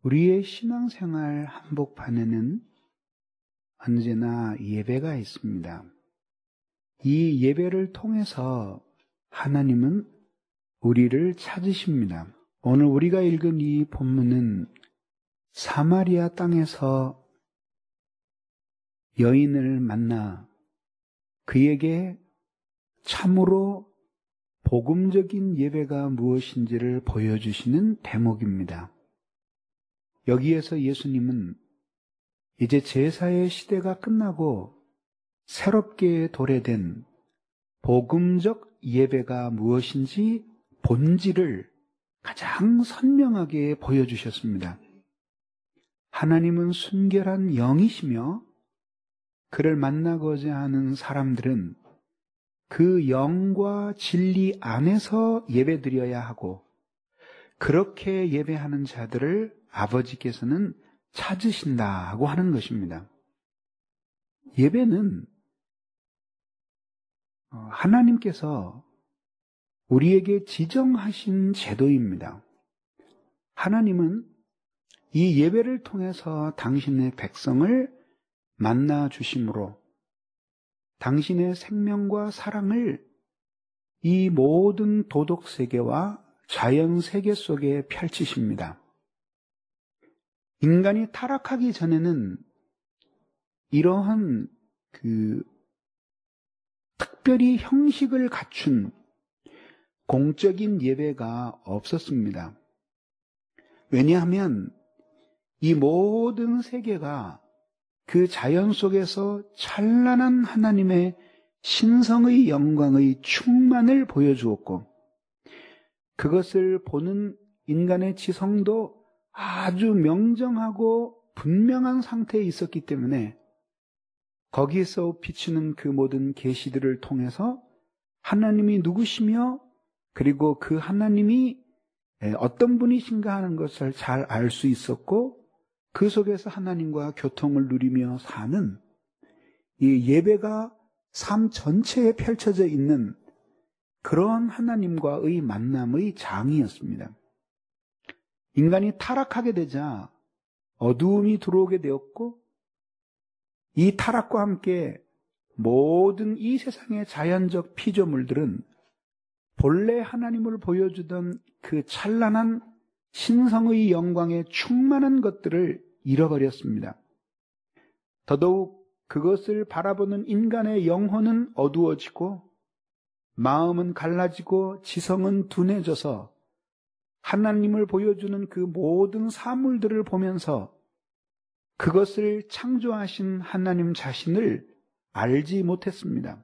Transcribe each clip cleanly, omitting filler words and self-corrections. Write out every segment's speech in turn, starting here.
우리의 신앙생활 한복판에는 언제나 예배가 있습니다. 이 예배를 통해서 하나님은 우리를 찾으십니다. 오늘 우리가 읽은 이 본문은 사마리아 땅에서 여인을 만나 그에게 참으로 복음적인 예배가 무엇인지를 보여주시는 대목입니다. 여기에서 예수님은 이제 제사의 시대가 끝나고 새롭게 도래된 복음적 예배가 무엇인지 본질을 가장 선명하게 보여주셨습니다. 하나님은 순결한 영이시며 그를 만나고자 하는 사람들은 그 영과 진리 안에서 예배드려야 하고, 그렇게 예배하는 자들을 아버지께서는 찾으신다고 하는 것입니다. 예배는 하나님께서 우리에게 지정하신 제도입니다. 하나님은 이 예배를 통해서 당신의 백성을 만나 주심으로 당신의 생명과 사랑을 이 모든 도덕 세계와 자연 세계 속에 펼치십니다. 인간이 타락하기 전에는 이러한 특별히 형식을 갖춘 공적인 예배가 없었습니다. 왜냐하면 이 모든 세계가 그 자연 속에서 찬란한 하나님의 신성의 영광의 충만을 보여주었고, 그것을 보는 인간의 지성도 아주 명정하고 분명한 상태에 있었기 때문에 거기에서 비추는 그 모든 계시들을 통해서 하나님이 누구시며 그리고 그 하나님이 어떤 분이신가 하는 것을 잘 알 수 있었고, 그 속에서 하나님과 교통을 누리며 사는 이 예배가 삶 전체에 펼쳐져 있는 그런 하나님과의 만남의 장이었습니다. 인간이 타락하게 되자 어두움이 들어오게 되었고, 이 타락과 함께 모든 이 세상의 자연적 피조물들은 본래 하나님을 보여주던 그 찬란한 신성의 영광에 충만한 것들을 잃어버렸습니다. 더더욱 그것을 바라보는 인간의 영혼은 어두워지고 마음은 갈라지고 지성은 둔해져서 하나님을 보여주는 그 모든 사물들을 보면서 그것을 창조하신 하나님 자신을 알지 못했습니다.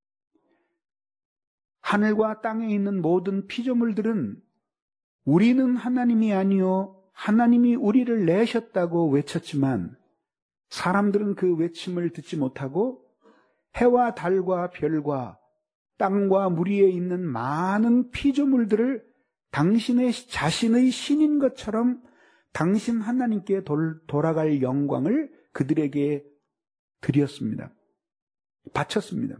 하늘과 땅에 있는 모든 피조물들은 우리는 하나님이 아니요 하나님이 우리를 내셨다고 외쳤지만, 사람들은 그 외침을 듣지 못하고 해와 달과 별과 땅과 물 위에 있는 많은 피조물들을 당신의 자신의 신인 것처럼 당신 하나님께 돌아갈 영광을 그들에게 드렸습니다. 바쳤습니다.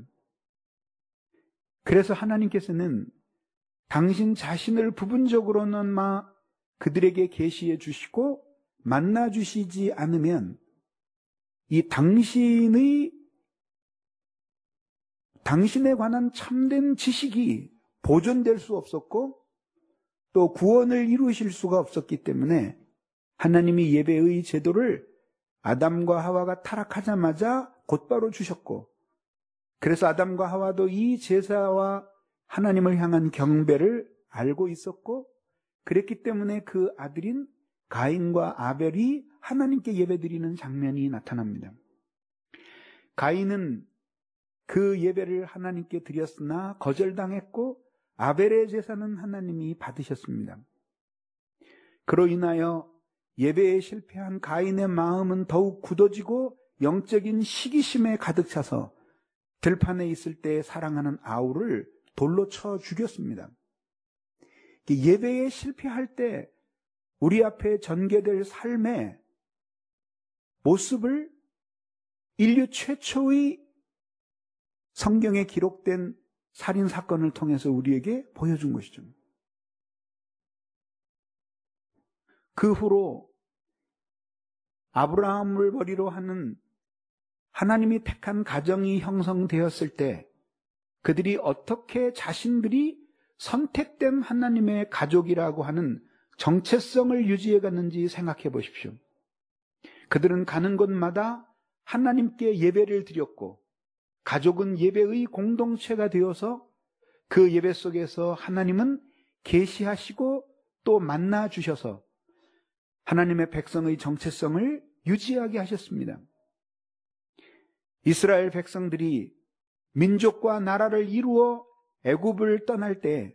그래서 하나님께서는 당신 자신을 부분적으로는 그들에게 계시해 주시고 만나 주시지 않으면 이 당신에 관한 참된 지식이 보존될 수 없었고 또 구원을 이루실 수가 없었기 때문에 하나님이 예배의 제도를 아담과 하와가 타락하자마자 곧바로 주셨고, 그래서 아담과 하와도 이 제사와 하나님을 향한 경배를 알고 있었고, 그랬기 때문에 그 아들인 가인과 아벨이 하나님께 예배드리는 장면이 나타납니다. 가인은 그 예배를 하나님께 드렸으나 거절당했고, 아벨의 제사는 하나님이 받으셨습니다. 그로 인하여 예배에 실패한 가인의 마음은 더욱 굳어지고 영적인 시기심에 가득 차서 들판에 있을 때 사랑하는 아우를 돌로 쳐 죽였습니다. 예배에 실패할 때 우리 앞에 전개될 삶의 모습을 인류 최초의 성경에 기록된 살인 사건을 통해서 우리에게 보여준 것이죠. 그 후로 아브라함을 머리로 하는 하나님이 택한 가정이 형성되었을 때 그들이 어떻게 자신들이 선택된 하나님의 가족이라고 하는 정체성을 유지해 갔는지 생각해 보십시오. 그들은 가는 곳마다 하나님께 예배를 드렸고 가족은 예배의 공동체가 되어서 그 예배 속에서 하나님은 계시하시고 또 만나 주셔서 하나님의 백성의 정체성을 유지하게 하셨습니다. 이스라엘 백성들이 민족과 나라를 이루어 애굽을 떠날 때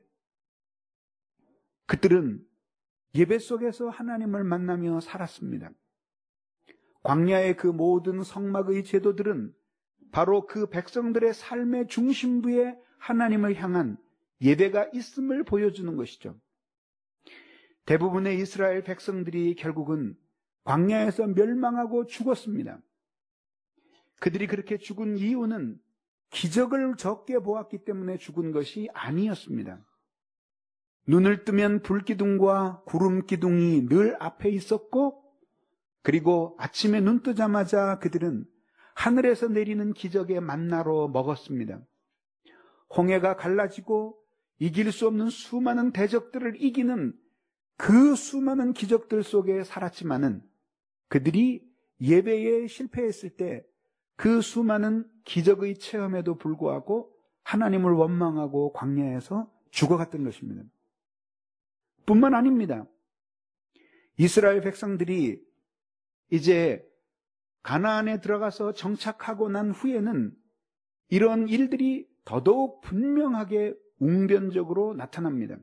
그들은 예배 속에서 하나님을 만나며 살았습니다. 광야의 그 모든 성막의 제도들은 바로 그 백성들의 삶의 중심부에 하나님을 향한 예배가 있음을 보여주는 것이죠. 대부분의 이스라엘 백성들이 결국은 광야에서 멸망하고 죽었습니다. 그들이 그렇게 죽은 이유는 기적을 적게 보았기 때문에 죽은 것이 아니었습니다. 눈을 뜨면 불기둥과 구름기둥이 늘 앞에 있었고 그리고 아침에 눈 뜨자마자 그들은 하늘에서 내리는 기적의 만나로 먹었습니다. 홍해가 갈라지고 이길 수 없는 수많은 대적들을 이기는 그 수많은 기적들 속에 살았지만은 그들이 예배에 실패했을 때 그 수많은 기적의 체험에도 불구하고 하나님을 원망하고 광야에서 죽어갔던 것입니다. 뿐만 아닙니다. 이스라엘 백성들이 이제 가나안에 들어가서 정착하고 난 후에는 이런 일들이 더더욱 분명하게 웅변적으로 나타납니다.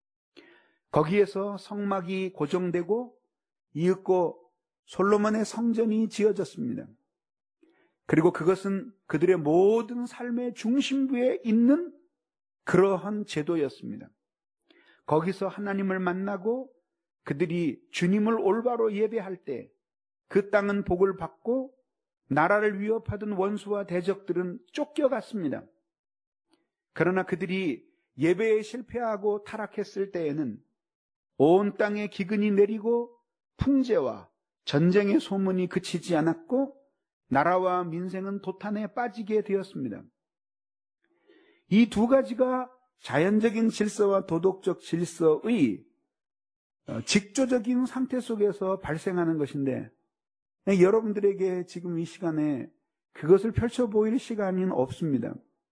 거기에서 성막이 고정되고 이윽고 솔로몬의 성전이 지어졌습니다. 그리고 그것은 그들의 모든 삶의 중심부에 있는 그러한 제도였습니다. 거기서 하나님을 만나고 그들이 주님을 올바로 예배할 때 그 땅은 복을 받고 나라를 위협하던 원수와 대적들은 쫓겨갔습니다. 그러나 그들이 예배에 실패하고 타락했을 때에는 온 땅에 기근이 내리고 풍제와 전쟁의 소문이 그치지 않았고 나라와 민생은 도탄에 빠지게 되었습니다. 이 두 가지가 자연적인 질서와 도덕적 질서의 직조적인 상태 속에서 발생하는 것인데 여러분들에게 지금 이 시간에 그것을 펼쳐보일 시간은 없습니다.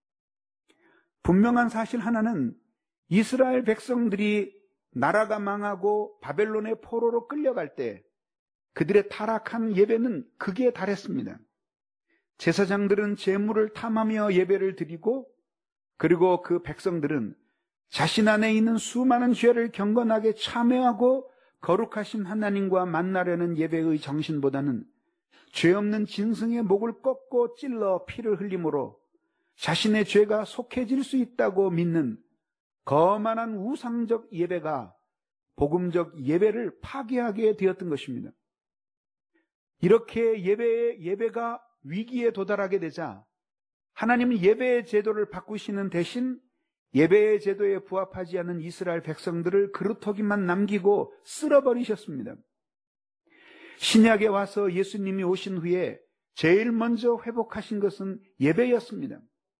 분명한 사실 하나는 이스라엘 백성들이 나라가 망하고 바벨론의 포로로 끌려갈 때 그들의 타락한 예배는 극에 달했습니다. 제사장들은 제물을 탐하며 예배를 드리고 그리고 그 백성들은 자신 안에 있는 수많은 죄를 경건하게 참회하고 거룩하신 하나님과 만나려는 예배의 정신보다는 죄 없는 짐승의 목을 꺾고 찔러 피를 흘림으로 자신의 죄가 속해질 수 있다고 믿는 거만한 우상적 예배가 복음적 예배를 파괴하게 되었던 것입니다. 이렇게 예배가 위기에 도달하게 되자 하나님은 예배의 제도를 바꾸시는 대신 예배의 제도에 부합하지 않은 이스라엘 백성들을 그루터기만 남기고 쓸어버리셨습니다. 신약에 와서 예수님이 오신 후에 제일 먼저 회복하신 것은 예배였습니다.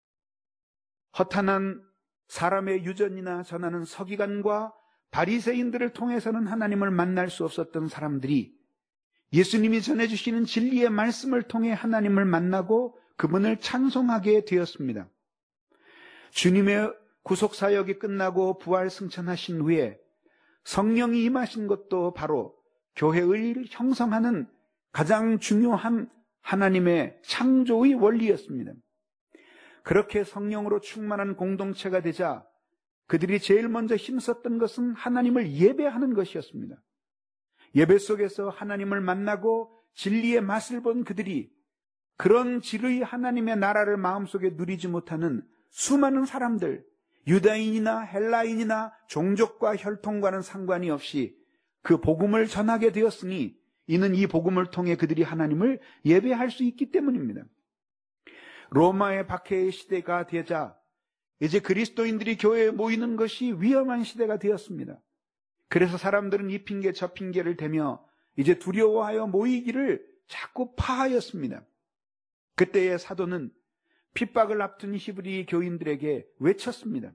허탄한 사람의 유전이나 전하는 서기관과 바리새인들을 통해서는 하나님을 만날 수 없었던 사람들이 예수님이 전해주시는 진리의 말씀을 통해 하나님을 만나고 그분을 찬송하게 되었습니다. 주님의 구속사역이 끝나고 부활 승천하신 후에 성령이 임하신 것도 바로 교회를 형성하는 가장 중요한 하나님의 창조의 원리였습니다. 그렇게 성령으로 충만한 공동체가 되자 그들이 제일 먼저 힘썼던 것은 하나님을 예배하는 것이었습니다. 예배 속에서 하나님을 만나고 진리의 맛을 본 그들이 그런 진리의 하나님의 나라를 마음속에 누리지 못하는 수많은 사람들, 유다인이나 헬라인이나 종족과 혈통과는 상관이 없이 그 복음을 전하게 되었으니 이는 이 복음을 통해 그들이 하나님을 예배할 수 있기 때문입니다. 로마의 박해의 시대가 되자 이제 그리스도인들이 교회에 모이는 것이 위험한 시대가 되었습니다. 그래서 사람들은 이 핑계 저 핑계를 대며 이제 두려워하여 모이기를 자꾸 파하였습니다. 그때의 사도는 핍박을 앞둔 히브리 교인들에게 외쳤습니다.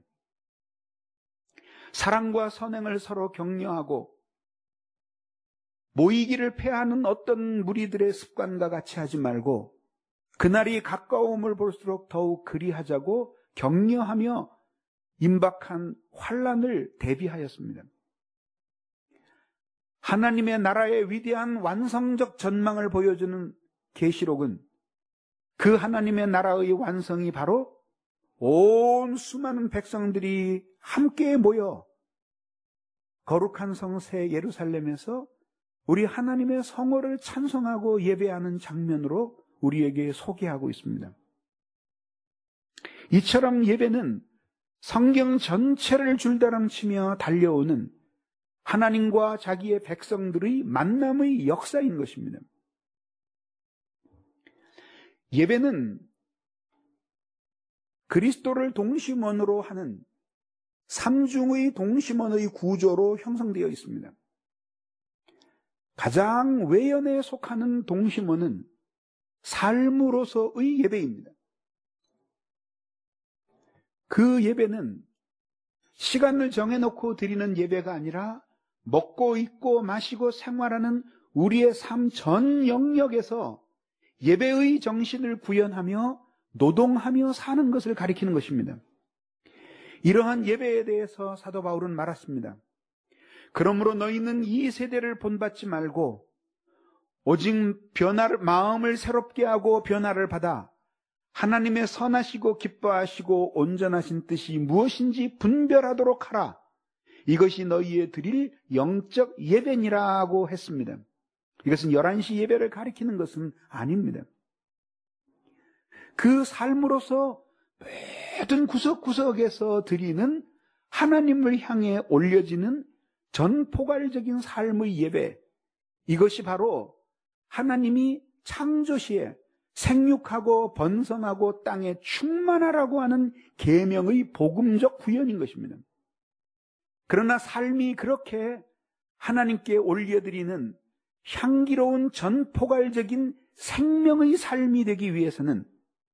사랑과 선행을 서로 격려하고 모이기를 패하는 어떤 무리들의 습관과 같이 하지 말고 그날이 가까움을 볼수록 더욱 그리하자고 격려하며 임박한 환난을 대비하였습니다. 하나님의 나라의 위대한 완성적 전망을 보여주는 계시록은 그 하나님의 나라의 완성이 바로 온 수많은 백성들이 함께 모여 거룩한 성새 예루살렘에서 우리 하나님의 성호를 찬송하고 예배하는 장면으로 우리에게 소개하고 있습니다. 이처럼 예배는 성경 전체를 줄다랑치며 달려오는 하나님과 자기의 백성들의 만남의 역사인 것입니다. 예배는 그리스도를 동심원으로 하는 삼중의 동심원의 구조로 형성되어 있습니다. 가장 외연에 속하는 동심원은 삶으로서의 예배입니다. 그 예배는 시간을 정해놓고 드리는 예배가 아니라 먹고 입고 마시고 생활하는 우리의 삶 전 영역에서 예배의 정신을 구현하며 노동하며 사는 것을 가리키는 것입니다. 이러한 예배에 대해서 사도 바울은 말했습니다. 그러므로 너희는 이 세대를 본받지 말고 오직 마음을 새롭게 하고 변화를 받아 하나님의 선하시고 기뻐하시고 온전하신 뜻이 무엇인지 분별하도록 하라. 이것이 너희의 드릴 영적 예배니라고 했습니다. 이것은 11시 예배를 가리키는 것은 아닙니다. 그 삶으로서 모든 구석구석에서 드리는 하나님을 향해 올려지는 전포괄적인 삶의 예배, 이것이 바로 하나님이 창조시에 생육하고 번성하고 땅에 충만하라고 하는 계명의 복음적 구현인 것입니다. 그러나 삶이 그렇게 하나님께 올려드리는 향기로운 전포괄적인 생명의 삶이 되기 위해서는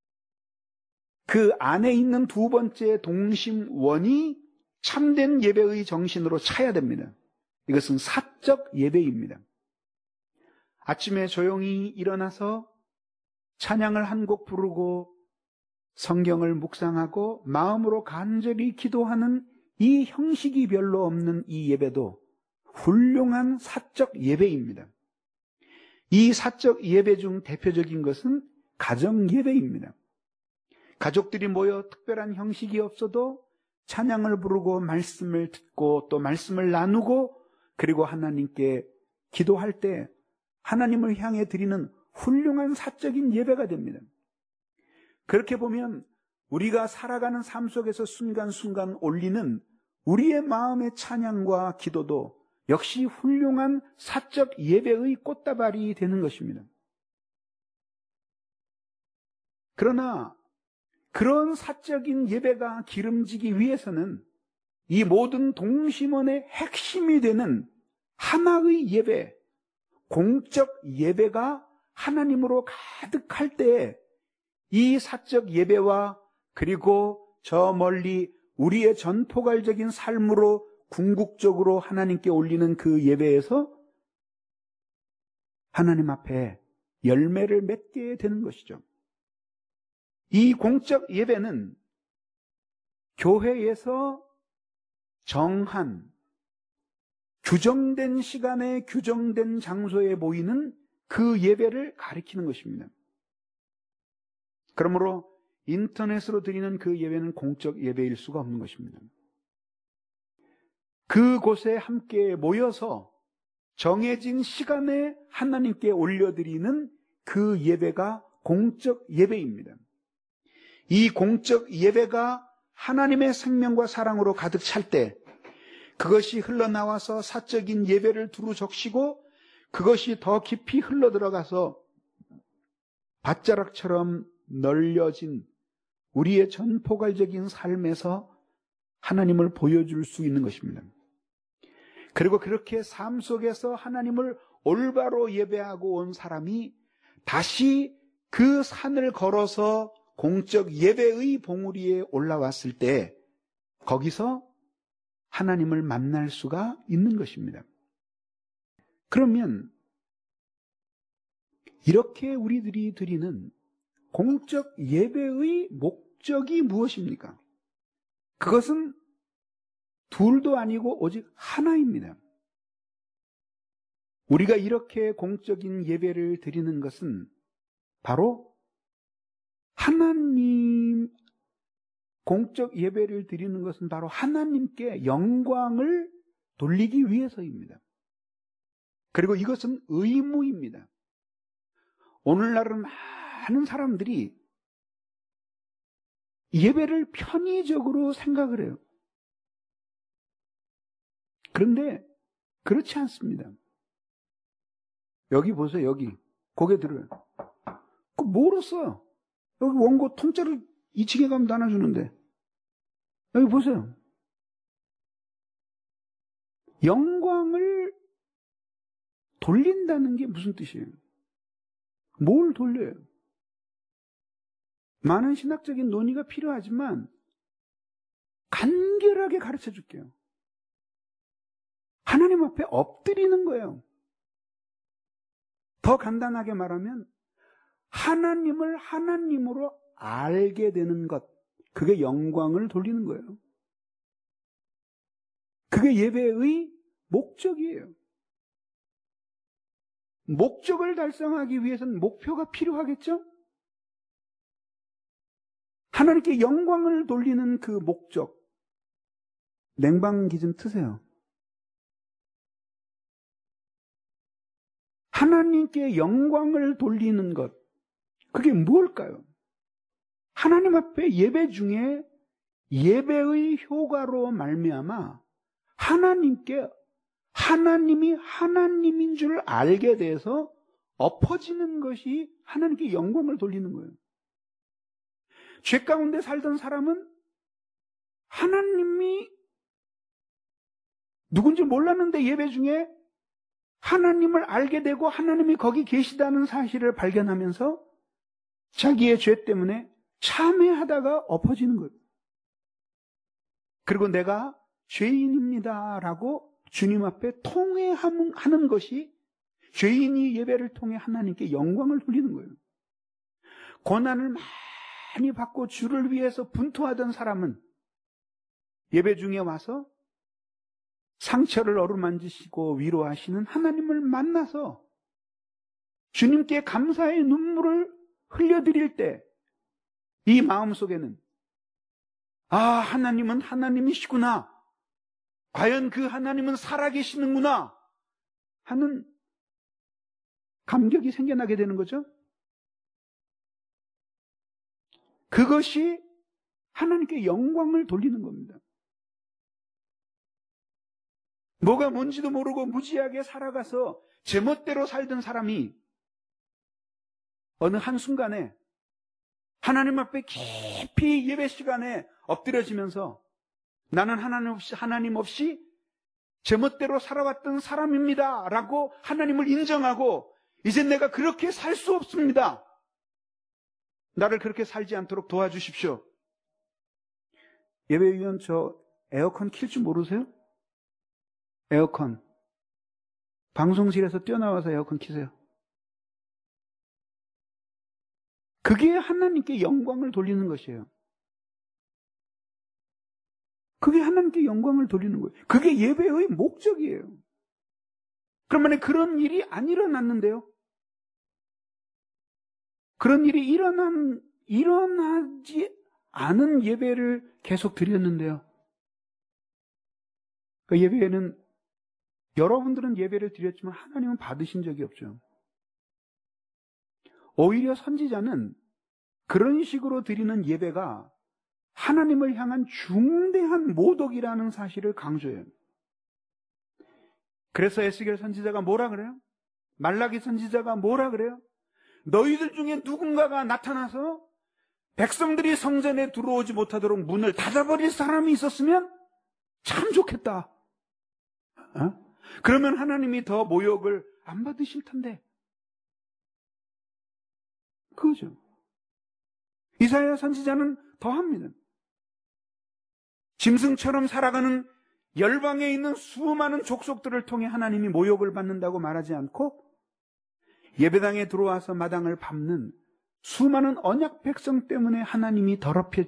그 안에 있는 두 번째 동심원이 참된 예배의 정신으로 차야 됩니다. 이것은 사적 예배입니다. 아침에 조용히 일어나서 찬양을 한 곡 부르고 성경을 묵상하고 마음으로 간절히 기도하는 이 형식이 별로 없는 이 예배도 훌륭한 사적 예배입니다. 이 사적 예배 중 대표적인 것은 가정 예배입니다. 가족들이 모여 특별한 형식이 없어도 찬양을 부르고 말씀을 듣고 또 말씀을 나누고 그리고 하나님께 기도할 때 하나님을 향해 드리는 훌륭한 사적인 예배가 됩니다. 그렇게 보면 우리가 살아가는 삶 속에서 순간순간 올리는 우리의 마음의 찬양과 기도도 역시 훌륭한 사적 예배의 꽃다발이 되는 것입니다. 그러나 그런 사적인 예배가 기름지기 위해서는 이 모든 동심원의 핵심이 되는 하나의 예배, 공적 예배가 하나님으로 가득할 때 이 사적 예배와 그리고 저 멀리 우리의 전포괄적인 삶으로 궁극적으로 하나님께 올리는 그 예배에서 하나님 앞에 열매를 맺게 되는 것이죠. 이 공적 예배는 교회에서 정한 규정된 시간에 규정된 장소에 모이는 그 예배를 가리키는 것입니다. 그러므로 인터넷으로 드리는 그 예배는 공적 예배일 수가 없는 것입니다. 그곳에 함께 모여서 정해진 시간에 하나님께 올려드리는 그 예배가 공적 예배입니다. 이 공적 예배가 하나님의 생명과 사랑으로 가득 찰 때 그것이 흘러나와서 사적인 예배를 두루 적시고 그것이 더 깊이 흘러들어가서 밭자락처럼 널려진 우리의 전포괄적인 삶에서 하나님을 보여줄 수 있는 것입니다. 그리고 그렇게 삶 속에서 하나님을 올바로 예배하고 온 사람이 다시 그 산을 걸어서 공적 예배의 봉우리에 올라왔을 때 거기서 하나님을 만날 수가 있는 것입니다. 그러면 이렇게 우리들이 드리는 공적 예배의 목적이 무엇입니까? 그것은 둘도 아니고 오직 하나입니다. 우리가 이렇게 공적인 예배를 드리는 것은 바로 하나님, 공적 예배를 드리는 것은 바로 하나님께 영광을 돌리기 위해서입니다. 그리고 이것은 의무입니다. 오늘날은 많은 사람들이 예배를 편의적으로 생각을 해요. 그런데 그렇지 않습니다. 여기 보세요. 여기 고개 들어요. 그 뭐로 써? 여기 원고 통째로 2층에 가면 나눠주는데 여기 보세요. 영광을 돌린다는 게 무슨 뜻이에요? 뭘 돌려요? 많은 신학적인 논의가 필요하지만 간결하게 가르쳐 줄게요. 하나님 앞에 엎드리는 거예요. 더 간단하게 말하면 하나님을 하나님으로 알게 되는 것, 그게 영광을 돌리는 거예요. 그게 예배의 목적이에요. 목적을 달성하기 위해서는 목표가 필요하겠죠? 하나님께 영광을 돌리는 그 목적, 냉방기 좀 트세요. 하나님께 영광을 돌리는 것, 그게 무엇일까요? 하나님 앞에 예배 중에 예배의 효과로 말미암아 하나님이 하나님인 줄 알게 돼서 엎어지는 것이 하나님께 영광을 돌리는 거예요. 죄 가운데 살던 사람은 하나님이 누군지 몰랐는데 예배 중에 하나님을 알게 되고 하나님이 거기 계시다는 사실을 발견하면서 자기의 죄 때문에 참회하다가 엎어지는 거예요. 그리고 내가 죄인입니다라고 주님 앞에 통회하는 것이 죄인이 예배를 통해 하나님께 영광을 돌리는 거예요. 고난을 많이 받고 주를 위해서 분투하던 사람은 예배 중에 와서 상처를 어루만지시고 위로하시는 하나님을 만나서 주님께 감사의 눈물을 흘려드릴 때 이 마음속에는 하나님은 하나님이시구나, 과연 그 하나님은 살아계시는구나 하는 감격이 생겨나게 되는 거죠. 그것이 하나님께 영광을 돌리는 겁니다. 뭐가 뭔지도 모르고 무지하게 살아가서 제멋대로 살던 사람이 어느 한순간에 하나님 앞에 깊이 예배 시간에 엎드려지면서 나는 하나님 없이 제멋대로 살아왔던 사람입니다 라고 하나님을 인정하고 이제 내가 그렇게 살 수 없습니다, 나를 그렇게 살지 않도록 도와주십시오. 예배위원, 저 에어컨 킬 줄 모르세요? 에어컨 방송실에서 뛰어나와서 에어컨 키세요. 그게 하나님께 영광을 돌리는 것이에요. 그게 하나님께 영광을 돌리는 거예요. 그게 예배의 목적이에요. 그러면 그런 일이 안 일어났는데요. 그런 일이 일어나지 않은 예배를 계속 드렸는데요. 그 예배에는 여러분들은 예배를 드렸지만 하나님은 받으신 적이 없죠. 오히려 선지자는 그런 식으로 드리는 예배가 하나님을 향한 중대한 모독이라는 사실을 강조해요. 그래서 에스겔 선지자가 뭐라 그래요? 말라기 선지자가 뭐라 그래요? 너희들 중에 누군가가 나타나서 백성들이 성전에 들어오지 못하도록 문을 닫아버릴 사람이 있었으면 참 좋겠다. 그러면 하나님이 더 모욕을 안 받으실 텐데. 그거죠. 이사야 선지자는 더합니다. 짐승처럼 살아가는 열방에 있는 수많은 족속들을 통해 하나님이 모욕을 받는다고 말하지 않고 예배당에 들어와서 마당을 밟는 수많은 언약 백성 때문에 하나님이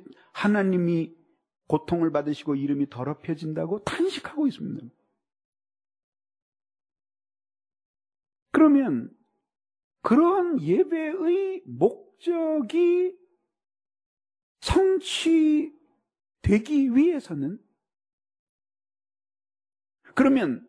고통을 받으시고 이름이 더럽혀진다고 탄식하고 있습니다. 그러면 그러한 예배의 목적이 성취되기 위해서는 그러면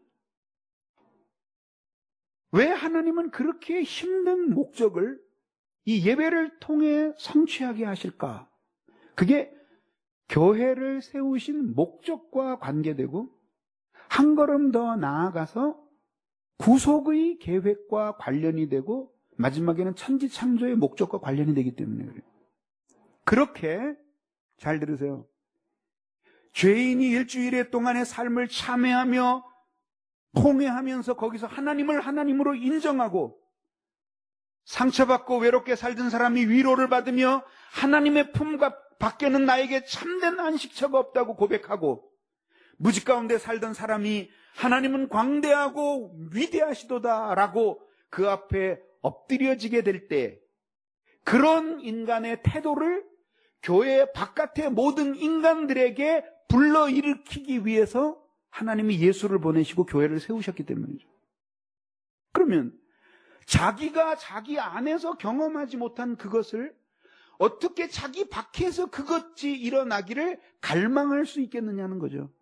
왜 하나님은 그렇게 힘든 목적을 이 예배를 통해 성취하게 하실까? 그게 교회를 세우신 목적과 관계되고 한 걸음 더 나아가서 구속의 계획과 관련이 되고 마지막에는 천지창조의 목적과 관련이 되기 때문에 그래요. 그렇게 잘 들으세요. 죄인이 일주일에 동안의 삶을 참회하며 통회하면서 거기서 하나님을 하나님으로 인정하고 상처받고 외롭게 살던 사람이 위로를 받으며 하나님의 품 밖에는 나에게 참된 안식처가 없다고 고백하고 무지 가운데 살던 사람이 하나님은 광대하고 위대하시도다라고 그 앞에 엎드려지게 될 때 그런 인간의 태도를 교회 바깥의 모든 인간들에게 불러일으키기 위해서 하나님이 예수를 보내시고 교회를 세우셨기 때문이죠. 그러면 자기가 자기 안에서 경험하지 못한 그것을 어떻게 자기 밖에서 그것이 일어나기를 갈망할 수 있겠느냐는 거죠.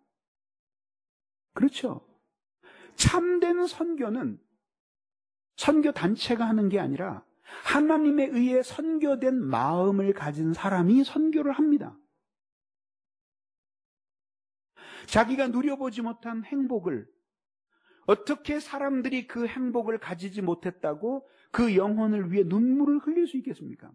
그렇죠. 참된 선교는 선교 단체가 하는 게 아니라 하나님에 의해 선교된 마음을 가진 사람이 선교를 합니다. 자기가 누려보지 못한 행복을 어떻게 사람들이 그 행복을 가지지 못했다고 그 영혼을 위해 눈물을 흘릴 수 있겠습니까?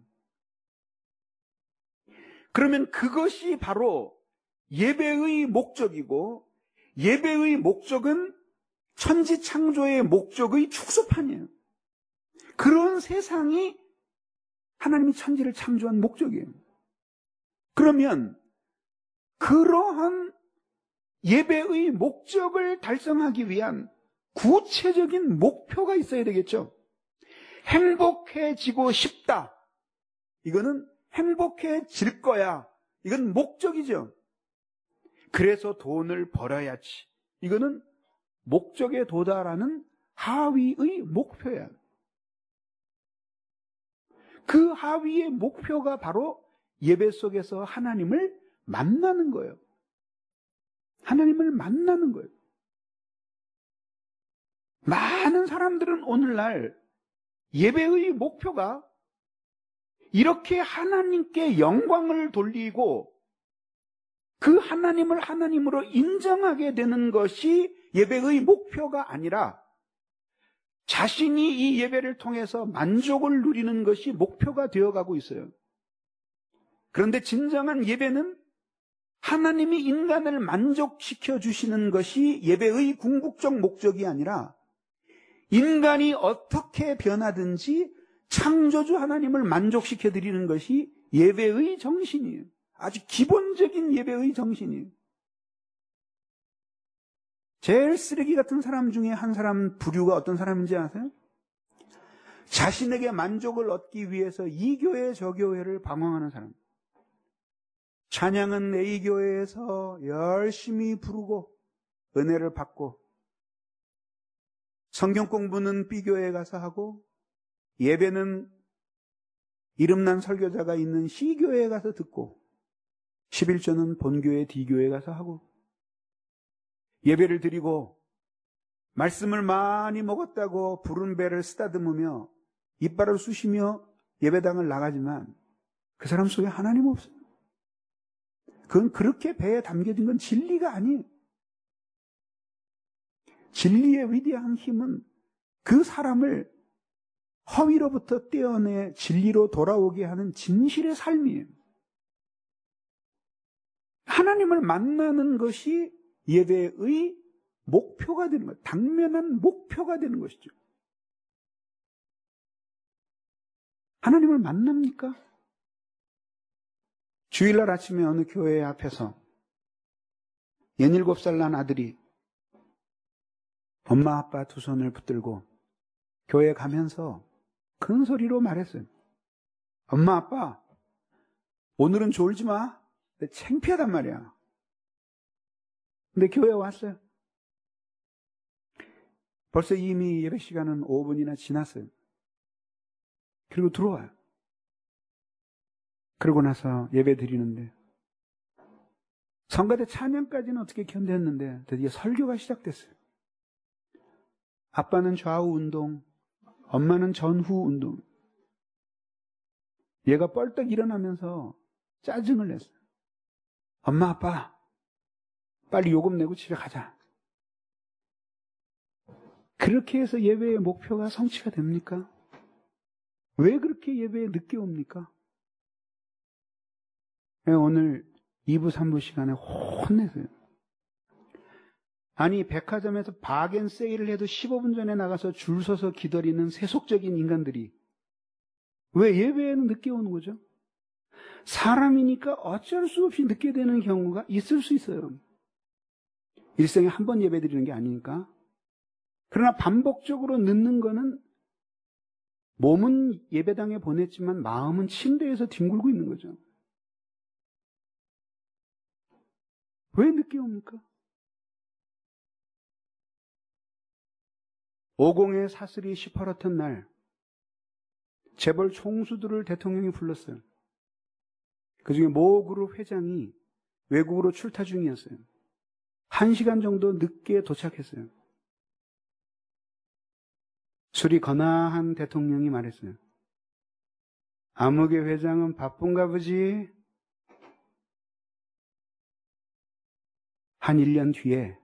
그러면 그것이 바로 예배의 목적이고 예배의 목적은 천지창조의 목적의 축소판이에요. 그런 세상이 하나님이 천지를 창조한 목적이에요. 그러면 그러한 예배의 목적을 달성하기 위한 구체적인 목표가 있어야 되겠죠. 행복해지고 싶다. 이거는 행복해질 거야. 이건 목적이죠. 그래서 돈을 벌어야지. 이거는 목적에 도달하는 하위의 목표야. 그 하위의 목표가 바로 예배 속에서 하나님을 만나는 거예요. 하나님을 만나는 거예요. 많은 사람들은 오늘날 예배의 목표가 이렇게 하나님께 영광을 돌리고 그 하나님을 하나님으로 인정하게 되는 것이 예배의 목표가 아니라 자신이 이 예배를 통해서 만족을 누리는 것이 목표가 되어가고 있어요. 그런데 진정한 예배는 하나님이 인간을 만족시켜 주시는 것이 예배의 궁극적 목적이 아니라 인간이 어떻게 변하든지 창조주 하나님을 만족시켜 드리는 것이 예배의 정신이에요. 아주 기본적인 예배의 정신이에요. 제일 쓰레기 같은 사람 중에 한 사람 부류가 어떤 사람인지 아세요? 자신에게 만족을 얻기 위해서 이 교회 저 교회를 방황하는 사람. 찬양은 A 교회에서 열심히 부르고 은혜를 받고 성경 공부는 B 교회에 가서 하고 예배는 이름난 설교자가 있는 C 교회에 가서 듣고 11조는 본교회 D 교회에 가서 하고 예배를 드리고 말씀을 많이 먹었다고 부른 배를 쓰다듬으며 이빨을 쑤시며 예배당을 나가지만 그 사람 속에 하나님 없어요. 그건 그렇게 배에 담겨진 건 진리가 아니에요. 진리의 위대한 힘은 그 사람을 허위로부터 떼어내 진리로 돌아오게 하는 진실의 삶이에요. 하나님을 만나는 것이 예배의 목표가 되는 거예요. 당면한 목표가 되는 것이죠. 하나님을 만납니까? 주일날 아침에 어느 교회 앞에서 17살 난 아들이 엄마 아빠 두 손을 붙들고 교회 가면서 큰 소리로 말했어요. 엄마 아빠 오늘은 졸지 마. 근데 창피하단 말이야. 근데 교회에 왔어요. 벌써 이미 예배 시간은 5분이나 지났어요. 그리고 들어와요. 그러고 나서 예배 드리는데 성가대 찬양까지는 어떻게 견뎠는데 드디어 설교가 시작됐어요. 아빠는 좌우 운동, 엄마는 전후 운동. 얘가 뻘떡 일어나면서 짜증을 냈어요. 엄마 아빠 빨리 요금 내고 집에 가자. 그렇게 해서 예배의 목표가 성취가 됩니까? 왜 그렇게 예배에 늦게 옵니까? 오늘 2부 3부 시간에 혼내세요. 아니 백화점에서 바겐 세일을 해도 15분 전에 나가서 줄 서서 기다리는 세속적인 인간들이 왜 예배에는 늦게 오는 거죠? 사람이니까 어쩔 수 없이 늦게 되는 경우가 있을 수 있어요. 일생에 한 번 예배 드리는 게 아니니까. 그러나 반복적으로 늦는 거는 몸은 예배당에 보냈지만 마음은 침대에서 뒹굴고 있는 거죠. 왜 늦게 옵니까? 50의 사슬이 시퍼렇던 날 재벌 총수들을 대통령이 불렀어요. 그중에 모 그룹 회장이 외국으로 출타 중이었어요. 1시간 정도 늦게 도착했어요. 술이 거나한 대통령이 말했어요. 아무개 회장은 바쁜가 보지? 한 1년 뒤에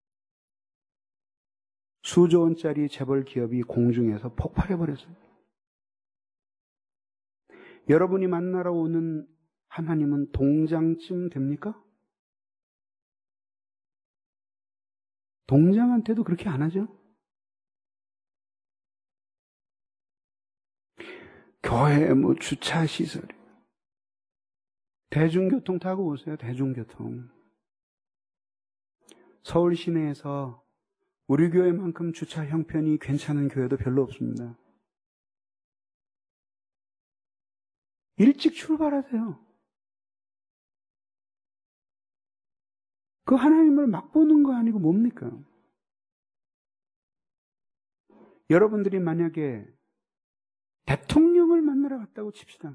수조 원짜리 재벌 기업이 공중에서 폭발해버렸어요. 여러분이 만나러 오는 하나님은 동장쯤 됩니까? 동장한테도 그렇게 안 하죠? 교회 주차 시설. 대중교통 타고 오세요. 대중교통. 서울 시내에서 우리 교회만큼 주차 형편이 괜찮은 교회도 별로 없습니다. 일찍 출발하세요. 그 하나님을 맛보는 거 아니고 뭡니까? 여러분들이 만약에 대통령을 만나러 갔다고 칩시다.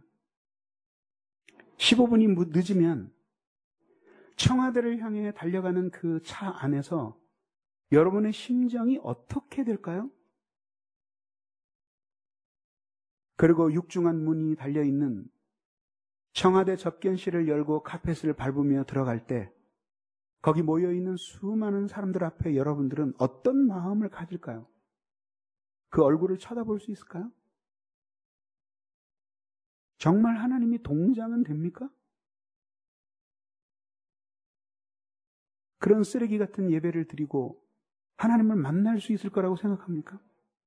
15분이 늦으면 청와대를 향해 달려가는 그 차 안에서 여러분의 심정이 어떻게 될까요? 그리고 육중한 문이 달려있는 청와대 접견실을 열고 카펫을 밟으며 들어갈 때 거기 모여있는 수많은 사람들 앞에 여러분들은 어떤 마음을 가질까요? 그 얼굴을 쳐다볼 수 있을까요? 정말 하나님이 동장은 됩니까? 그런 쓰레기 같은 예배를 드리고 하나님을 만날 수 있을 거라고 생각합니까?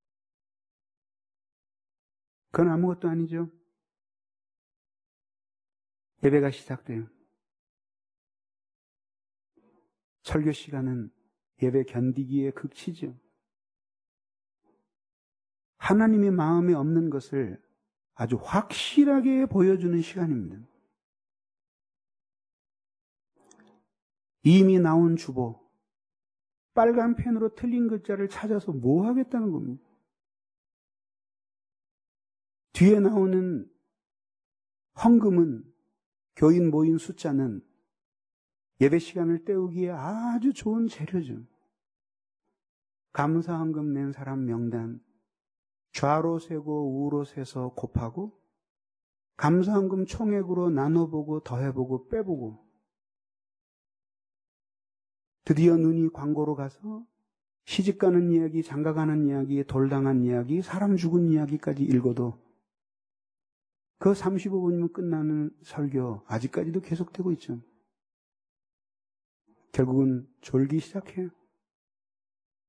그건 아무것도 아니죠. 예배가 시작돼요. 설교 시간은 예배 견디기의 극치죠. 하나님의 마음에 없는 것을 아주 확실하게 보여주는 시간입니다. 이미 나온 주보, 빨간 펜으로 틀린 글자를 찾아서 뭐 하겠다는 겁니다. 뒤에 나오는 헌금은, 교인 모인 숫자는 예배 시간을 때우기에 아주 좋은 재료죠. 감사 헌금 낸 사람 명단, 좌로 세고 우로 세서 곱하고 감사 헌금 총액으로 나눠보고 더해보고 빼보고 드디어 눈이 광고로 가서 시집가는 이야기, 장가가는 이야기, 돌당한 이야기, 사람 죽은 이야기까지 읽어도 그 35분이면 끝나는 설교 아직까지도 계속되고 있죠. 결국은 졸기 시작해요.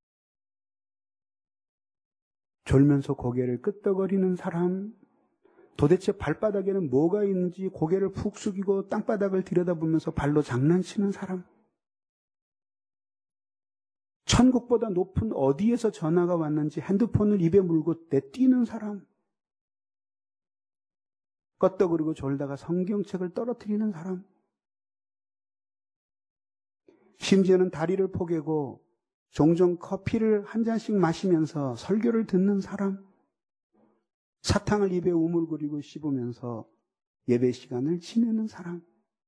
졸면서 고개를 끄덕거리는 사람, 도대체 발바닥에는 뭐가 있는지 고개를 푹 숙이고 땅바닥을 들여다보면서 발로 장난치는 사람. 천국보다 높은 어디에서 전화가 왔는지 핸드폰을 입에 물고 내뛰는 사람. 껐덕거리고 졸다가 성경책을 떨어뜨리는 사람. 심지어는 다리를 포개고 종종 커피를 한 잔씩 마시면서 설교를 듣는 사람. 사탕을 입에 우물거리고 씹으면서 예배 시간을 지내는 사람.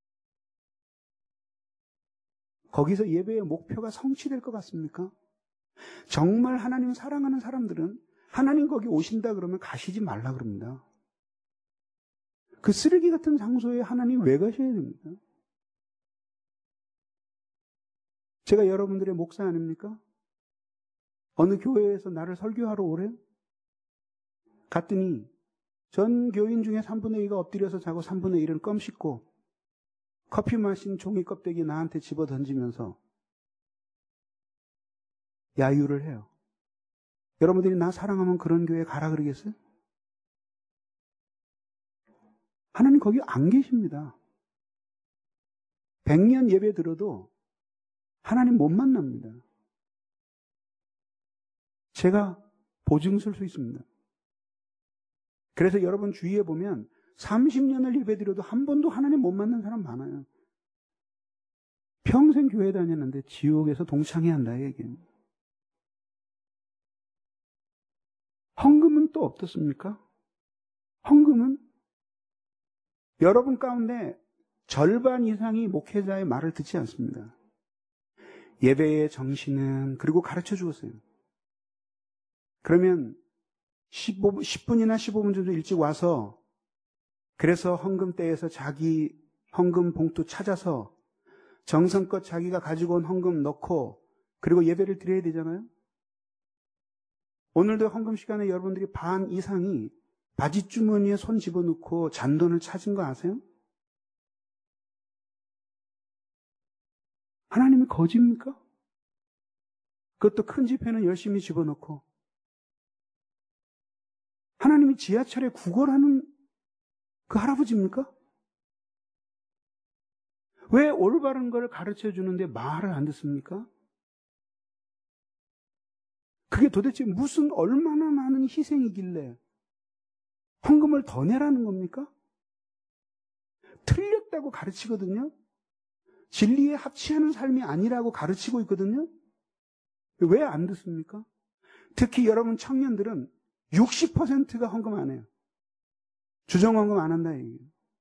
거기서 예배의 목표가 성취될 것 같습니까? 정말 하나님 사랑하는 사람들은 하나님 거기 오신다 그러면 가시지 말라 그럽니다. 그 쓰레기 같은 장소에 하나님 왜 가셔야 됩니까? 제가 여러분들의 목사 아닙니까? 어느 교회에서 나를 설교하러 오래? 갔더니 전 교인 중에 3분의 2가 엎드려서 자고 3분의 1은 껌 씹고 커피 마신 종이 껍데기 나한테 집어 던지면서 야유를 해요. 여러분들이 나 사랑하면 그런 교회 가라 그러겠어요? 하나님 거기 안 계십니다. 100년 예배 들어도 하나님 못 만납니다. 제가 보증 쓸 수 있습니다. 그래서 여러분 주위에 보면 30년을 예배 드려도 한 번도 하나님 못 만난 사람 많아요. 평생 교회 다녔는데 지옥에서 동창해야 한다 얘기입니다. 헌금은 또 어떻습니까? 헌금은 여러분 가운데 절반 이상이 목회자의 말을 듣지 않습니다. 예배의 정신은 그리고 가르쳐 주었어요. 그러면 10분이나 15분 정도 일찍 와서 그래서 헌금대에서 자기 헌금 봉투 찾아서 정성껏 자기가 가지고 온 헌금 넣고 그리고 예배를 드려야 되잖아요. 오늘도 헌금 시간에 여러분들이 반 이상이 바지 주머니에 손 집어넣고 잔돈을 찾은 거 아세요? 하나님이 거짓입니까? 그것도 큰 지폐는 열심히 집어넣고 하나님이 지하철에 구걸하는 그 할아버지입니까? 왜 올바른 걸 가르쳐 주는데 말을 안 듣습니까? 그게 도대체 무슨 얼마나 많은 희생이길래 헌금을 더 내라는 겁니까? 틀렸다고 가르치거든요. 진리에 합치하는 삶이 아니라고 가르치고 있거든요. 왜 안 듣습니까? 특히 여러분 청년들은 60%가 헌금 안 해요. 주정 헌금 안 한다 얘기예요.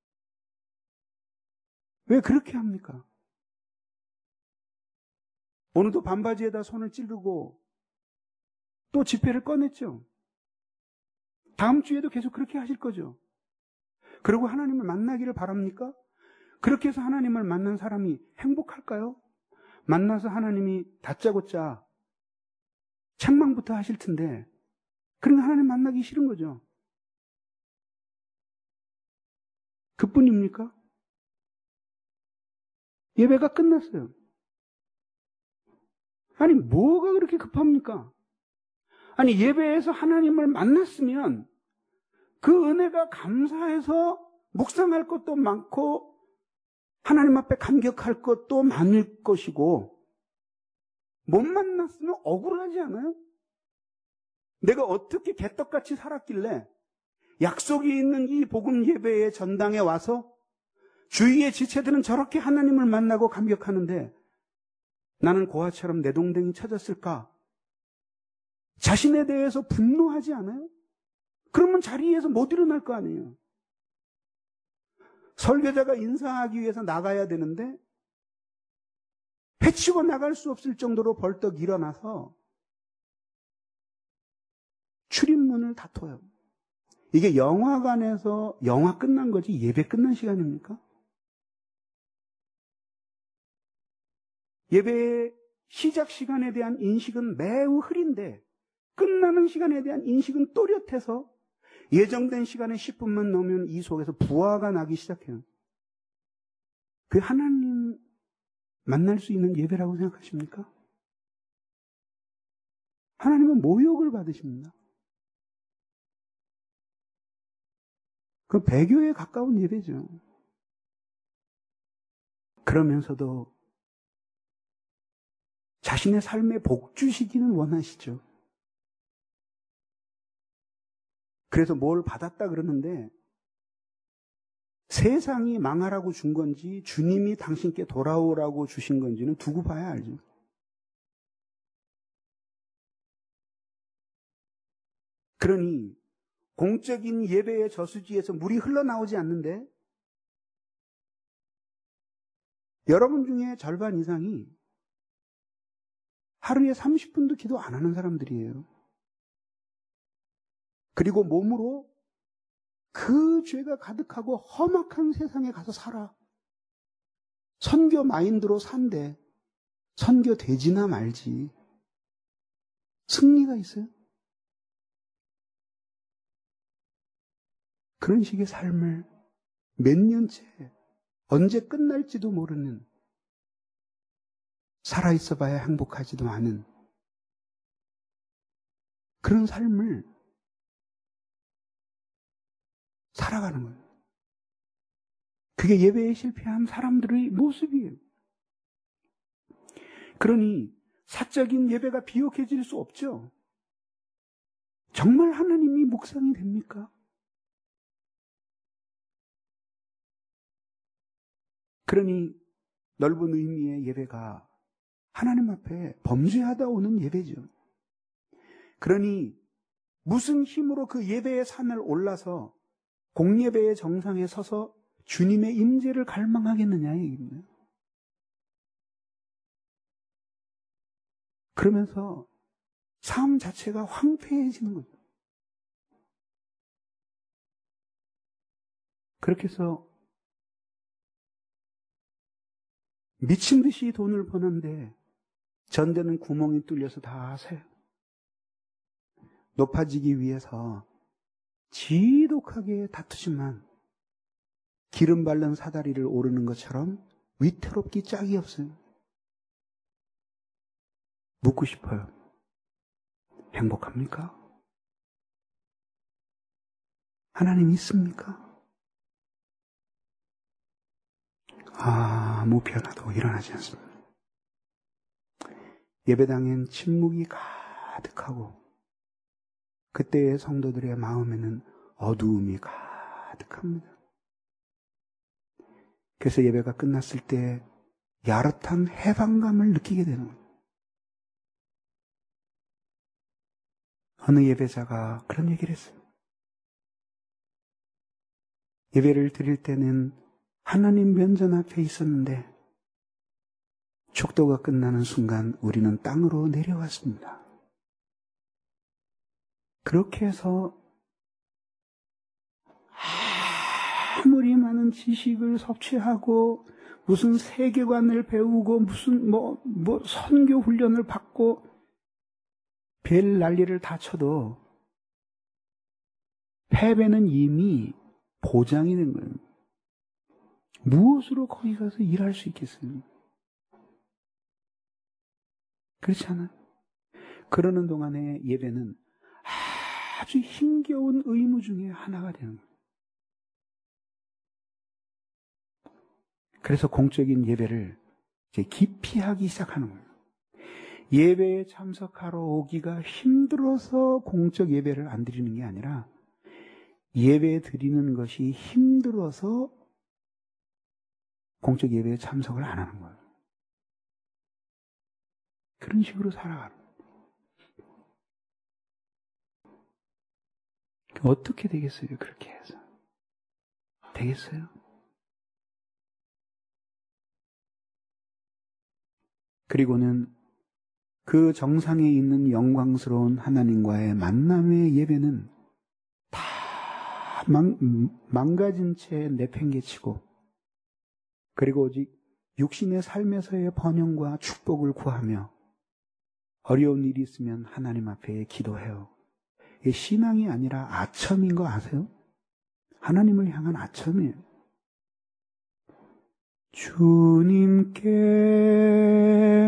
왜 그렇게 합니까? 오늘도 반바지에다 손을 찌르고 또 지폐를 꺼냈죠. 다음 주에도 계속 그렇게 하실 거죠. 그리고 하나님을 만나기를 바랍니까? 그렇게 해서 하나님을 만난 사람이 행복할까요? 만나서 하나님이 다짜고짜 책망부터 하실 텐데 그러니까 하나님 만나기 싫은 거죠. 그뿐입니까? 예배가 끝났어요. 아니 뭐가 그렇게 급합니까? 아니 예배에서 하나님을 만났으면 그 은혜가 감사해서 묵상할 것도 많고 하나님 앞에 감격할 것도 많을 것이고 못 만났으면 억울하지 않아요? 내가 어떻게 개떡같이 살았길래 약속이 있는 이 복음 예배의 전당에 와서 주위의 지체들은 저렇게 하나님을 만나고 감격하는데 나는 고아처럼 내동댕이 쳐졌을까? 자신에 대해서 분노하지 않아요? 그러면 자리에서 못 일어날 거 아니에요. 설교자가 인사하기 위해서 나가야 되는데 해치고 나갈 수 없을 정도로 벌떡 일어나서 출입문을 다퉈요. 이게 영화관에서 영화 끝난 거지 예배 끝난 시간입니까? 예배의 시작 시간에 대한 인식은 매우 흐린데 끝나는 시간에 대한 인식은 또렷해서 예정된 시간에 10분만 넘으면 이 속에서 부화가 나기 시작해요. 그게 하나님 만날 수 있는 예배라고 생각하십니까? 하나님은 모욕을 받으십니다. 그 배교에 가까운 예배죠. 그러면서도 자신의 삶에 복 주시기는 원하시죠. 그래서 뭘 받았다 그러는데 세상이 망하라고 준 건지 주님이 당신께 돌아오라고 주신 건지는 두고 봐야 알죠. 그러니 공적인 예배의 저수지에서 물이 흘러나오지 않는데 여러분 중에 절반 이상이 하루에 30분도 기도 안 하는 사람들이에요. 그리고 몸으로 그 죄가 가득하고 험악한 세상에 가서 살아. 선교 마인드로 산대. 선교 되지나 말지. 승리가 있어요? 그런 식의 삶을 몇 년째, 언제 끝날지도 모르는, 살아있어 봐야 행복하지도 않은 그런 삶을 살아가는 거예요. 그게 예배에 실패한 사람들의 모습이에요. 그러니 사적인 예배가 비옥해질 수 없죠. 정말 하나님이 묵상이 됩니까? 그러니 넓은 의미의 예배가 하나님 앞에 범죄하다 오는 예배죠. 그러니 무슨 힘으로 그 예배의 산을 올라서 공예배의 정상에 서서 주님의 임재를 갈망하겠느냐 얘기입니다. 그러면서 삶 자체가 황폐해지는 거죠. 그렇게 해서 미친 듯이 돈을 버는데 전대는 구멍이 뚫려서 다 새요. 높아지기 위해서 지독하게 다투지만 기름 바른 사다리를 오르는 것처럼 위태롭기 짝이 없어요. 묻고 싶어요. 행복합니까? 하나님 있습니까? 아무 변화도 일어나지 않습니다. 예배당엔 침묵이 가득하고 그때의 성도들의 마음에는 어두움이 가득합니다. 그래서 예배가 끝났을 때 야릇한 해방감을 느끼게 되는 거예요. 어느 예배자가 그런 얘기를 했어요. 예배를 드릴 때는 하나님 면전 앞에 있었는데 축도가 끝나는 순간 우리는 땅으로 내려왔습니다. 그렇게 해서 아무리 많은 지식을 섭취하고 무슨 세계관을 배우고 무슨 선교 훈련을 받고 별 난리를 다 쳐도 패배는 이미 보장이 된 거예요. 무엇으로 거기 가서 일할 수 있겠어요? 그렇지 않아요? 그러는 동안에 예배는 아주 힘겨운 의무 중에 하나가 되는 거예요. 그래서 공적인 예배를 이제 기피하기 시작하는 거예요. 예배에 참석하러 오기가 힘들어서 공적 예배를 안 드리는 게 아니라 예배 드리는 것이 힘들어서 공적 예배에 참석을 안 하는 거예요. 그런 식으로 살아가는 거예요. 어떻게 되겠어요? 그렇게 해서. 되겠어요? 그리고는 그 정상에 있는 영광스러운 하나님과의 만남의 예배는 다 망가진 채 내팽개치고 그리고 오직 육신의 삶에서의 번영과 축복을 구하며 어려운 일이 있으면 하나님 앞에 기도해요. 이게 신앙이 아니라 아첨인 거 아세요? 하나님을 향한 아첨이에요. 주님께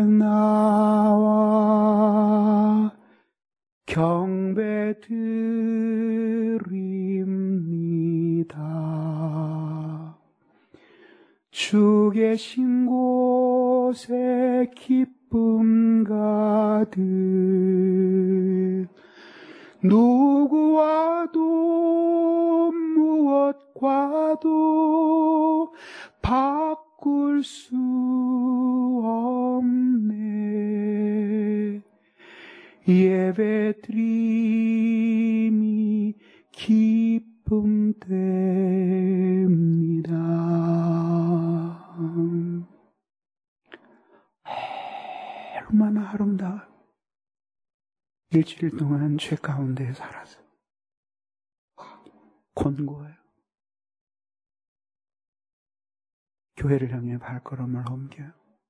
나와 경배드립니다. 주 계신 곳에 기쁨 가득 누구와도 무엇과도 바꿀 수 없네. 예배드림이 기쁨 됩니다. 얼마나 아름다워. 일주일 동안 죄 가운데 살아서 권고해요. 교회를 향해 발걸음을 옮겨요.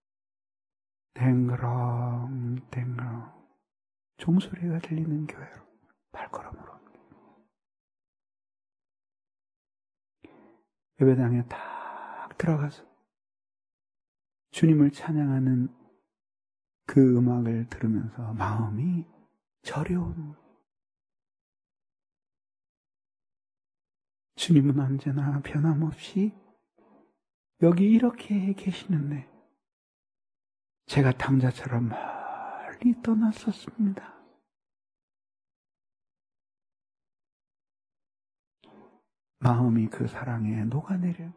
댕그렁 댕그렁 종소리가 들리는 교회로 발걸음을 옮겨요. 예배당에 딱 들어가서 주님을 찬양하는 그 음악을 들으면서 마음이 저려오는 거예요. 주님은 언제나 변함없이 여기 이렇게 계시는데 제가 탕자처럼 멀리 떠났었습니다. 마음이 그 사랑에 녹아내려.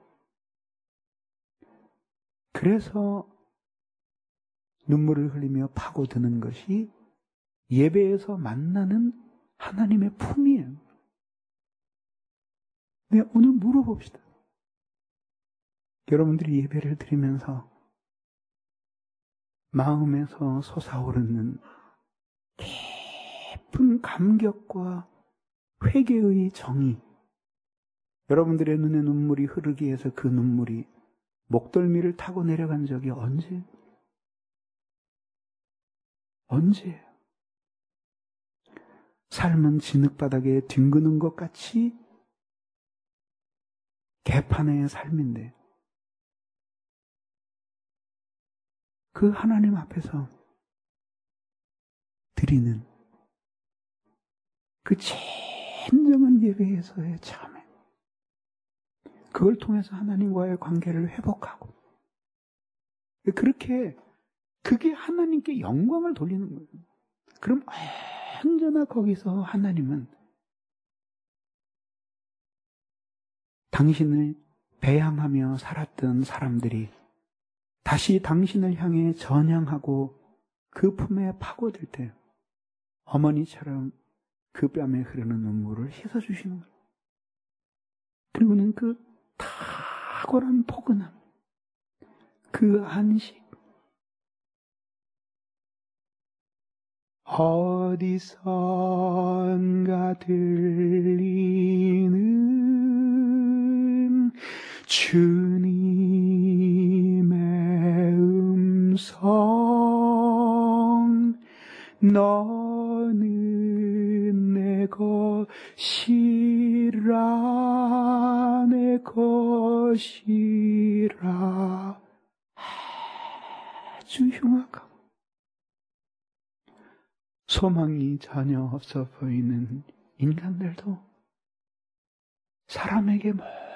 그래서 눈물을 흘리며 파고드는 것이 예배에서 만나는 하나님의 품이에요. 네, 오늘 물어봅시다. 여러분들이 예배를 드리면서 마음에서 솟아오르는 깊은 감격과 회개의 정의, 여러분들의 눈에 눈물이 흐르기 위해서 그 눈물이 목덜미를 타고 내려간 적이 언제예요? 삶은 진흙바닥에 뒹구는 것 같이 개판의 삶인데 그 하나님 앞에서 드리는 그 진정한 예배에서의 참회, 그걸 통해서 하나님과의 관계를 회복하고, 그렇게 그게 하나님께 영광을 돌리는 거예요. 그럼 언제나 거기서 하나님은 당신을 배양하며 살았던 사람들이 다시 당신을 향해 전향하고 그 품에 파고들 때 어머니처럼 그 뺨에 흐르는 눈물을 씻어주시는 거예요. 그리고는 그 탁월한 포근함, 그 안식, 어디선가 들리는 주님의 음성, 너는 내 것이라, 내 것이라. 아주 흉악하고 소망이 전혀 없어 보이는 인간들도, 사람에게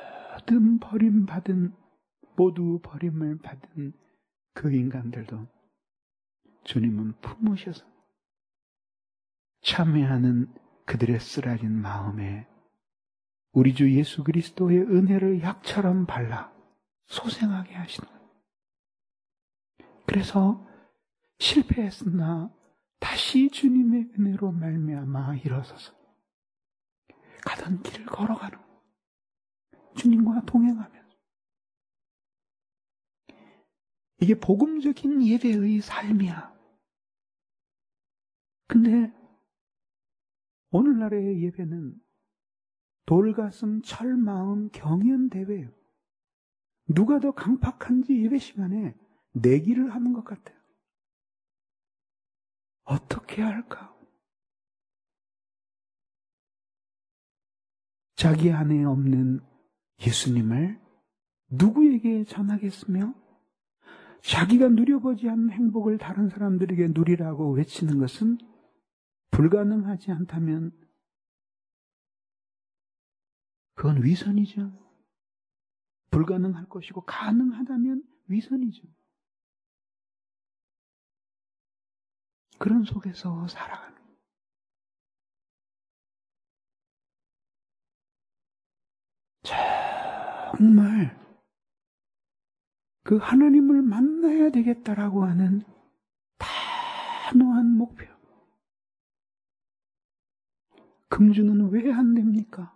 모두 버림을 받은 그 인간들도 주님은 품으셔서 참회하는 그들의 쓰라린 마음에 우리 주 예수 그리스도의 은혜를 약처럼 발라 소생하게 하시는 거예요. 그래서 실패했으나 다시 주님의 은혜로 말미암아 일어서서 가던 길을 걸어가는 거예요. 주님과 동행하면서. 이게 복음적인 예배의 삶이야. 근데 오늘날의 예배는 돌가슴 철마음 경연대회예요. 누가 더 강팍한지 예배 시간에 내기를 하는 것 같아요. 어떻게 할까? 자기 안에 없는 예수님을 누구에게 전하겠으며 자기가 누려보지 않은 행복을 다른 사람들에게 누리라고 외치는 것은 불가능하지 않다면 그건 위선이죠. 불가능할 것이고 가능하다면 위선이죠. 그런 속에서 살아가는 정말 그 하나님을 만나야 되겠다라고 하는 단호한 목표. 금주는 왜 안 됩니까?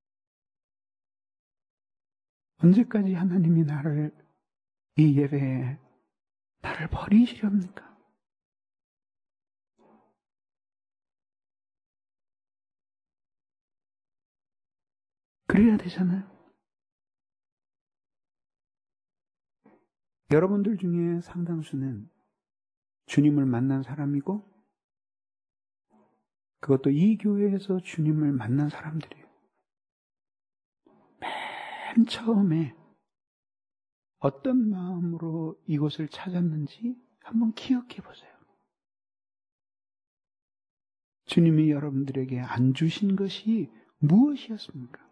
언제까지 하나님이 이 예배에 나를 버리시렵니까? 그래야 되잖아요. 여러분들 중에 상당수는 주님을 만난 사람이고 그것도 이 교회에서 주님을 만난 사람들이에요. 맨 처음에 어떤 마음으로 이곳을 찾았는지 한번 기억해 보세요. 주님이 여러분들에게 안 주신 것이 무엇이었습니까?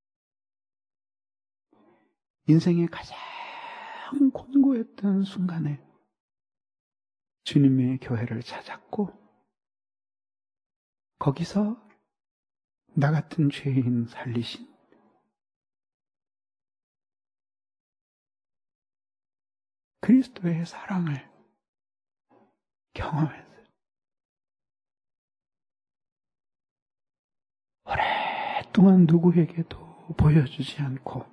인생의 가장 곤고했던 순간에 주님의 교회를 찾았고 거기서 나 같은 죄인 살리신 그리스도의 사랑을 경험했어요. 오랫동안 누구에게도 보여주지 않고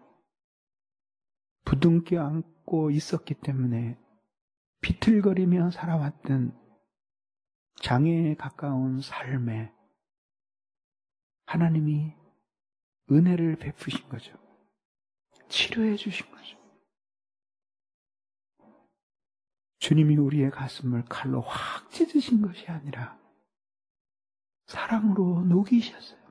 부둥켜 안고 있었기 때문에 비틀거리며 살아왔던 장애에 가까운 삶에 하나님이 은혜를 베푸신 거죠. 치료해 주신 거죠. 주님이 우리의 가슴을 칼로 확 찢으신 것이 아니라 사랑으로 녹이셨어요.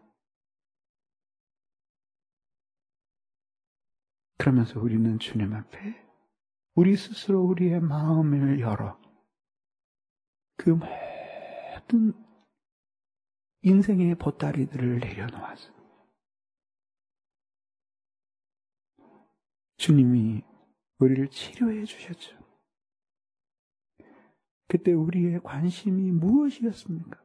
그러면서 우리는 주님 앞에 우리 스스로 우리의 마음을 열어 그 모든 인생의 보따리들을 내려놓았어요. 주님이 우리를 치료해 주셨죠. 그때 우리의 관심이 무엇이었습니까?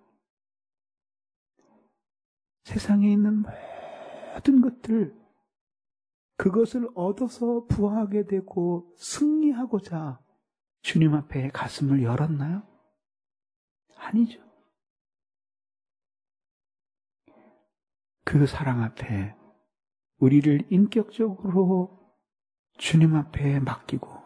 세상에 있는 모든 것들, 그것을 얻어서 부하게 되고 승리하고자 주님 앞에 가슴을 열었나요? 아니죠. 그 사랑 앞에 우리를 인격적으로 주님 앞에 맡기고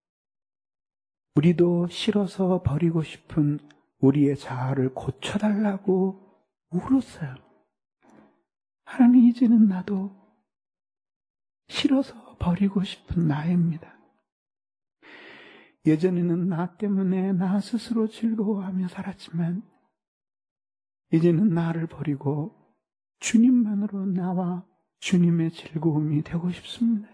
우리도 싫어서 버리고 싶은 우리의 자아를 고쳐달라고 울었어요. 하나님, 이제는 나도 싫어서 버리고 싶은 나입니다. 예전에는 나 때문에 나 스스로 즐거워하며 살았지만 이제는 나를 버리고 주님만으로 나와 주님의 즐거움이 되고 싶습니다.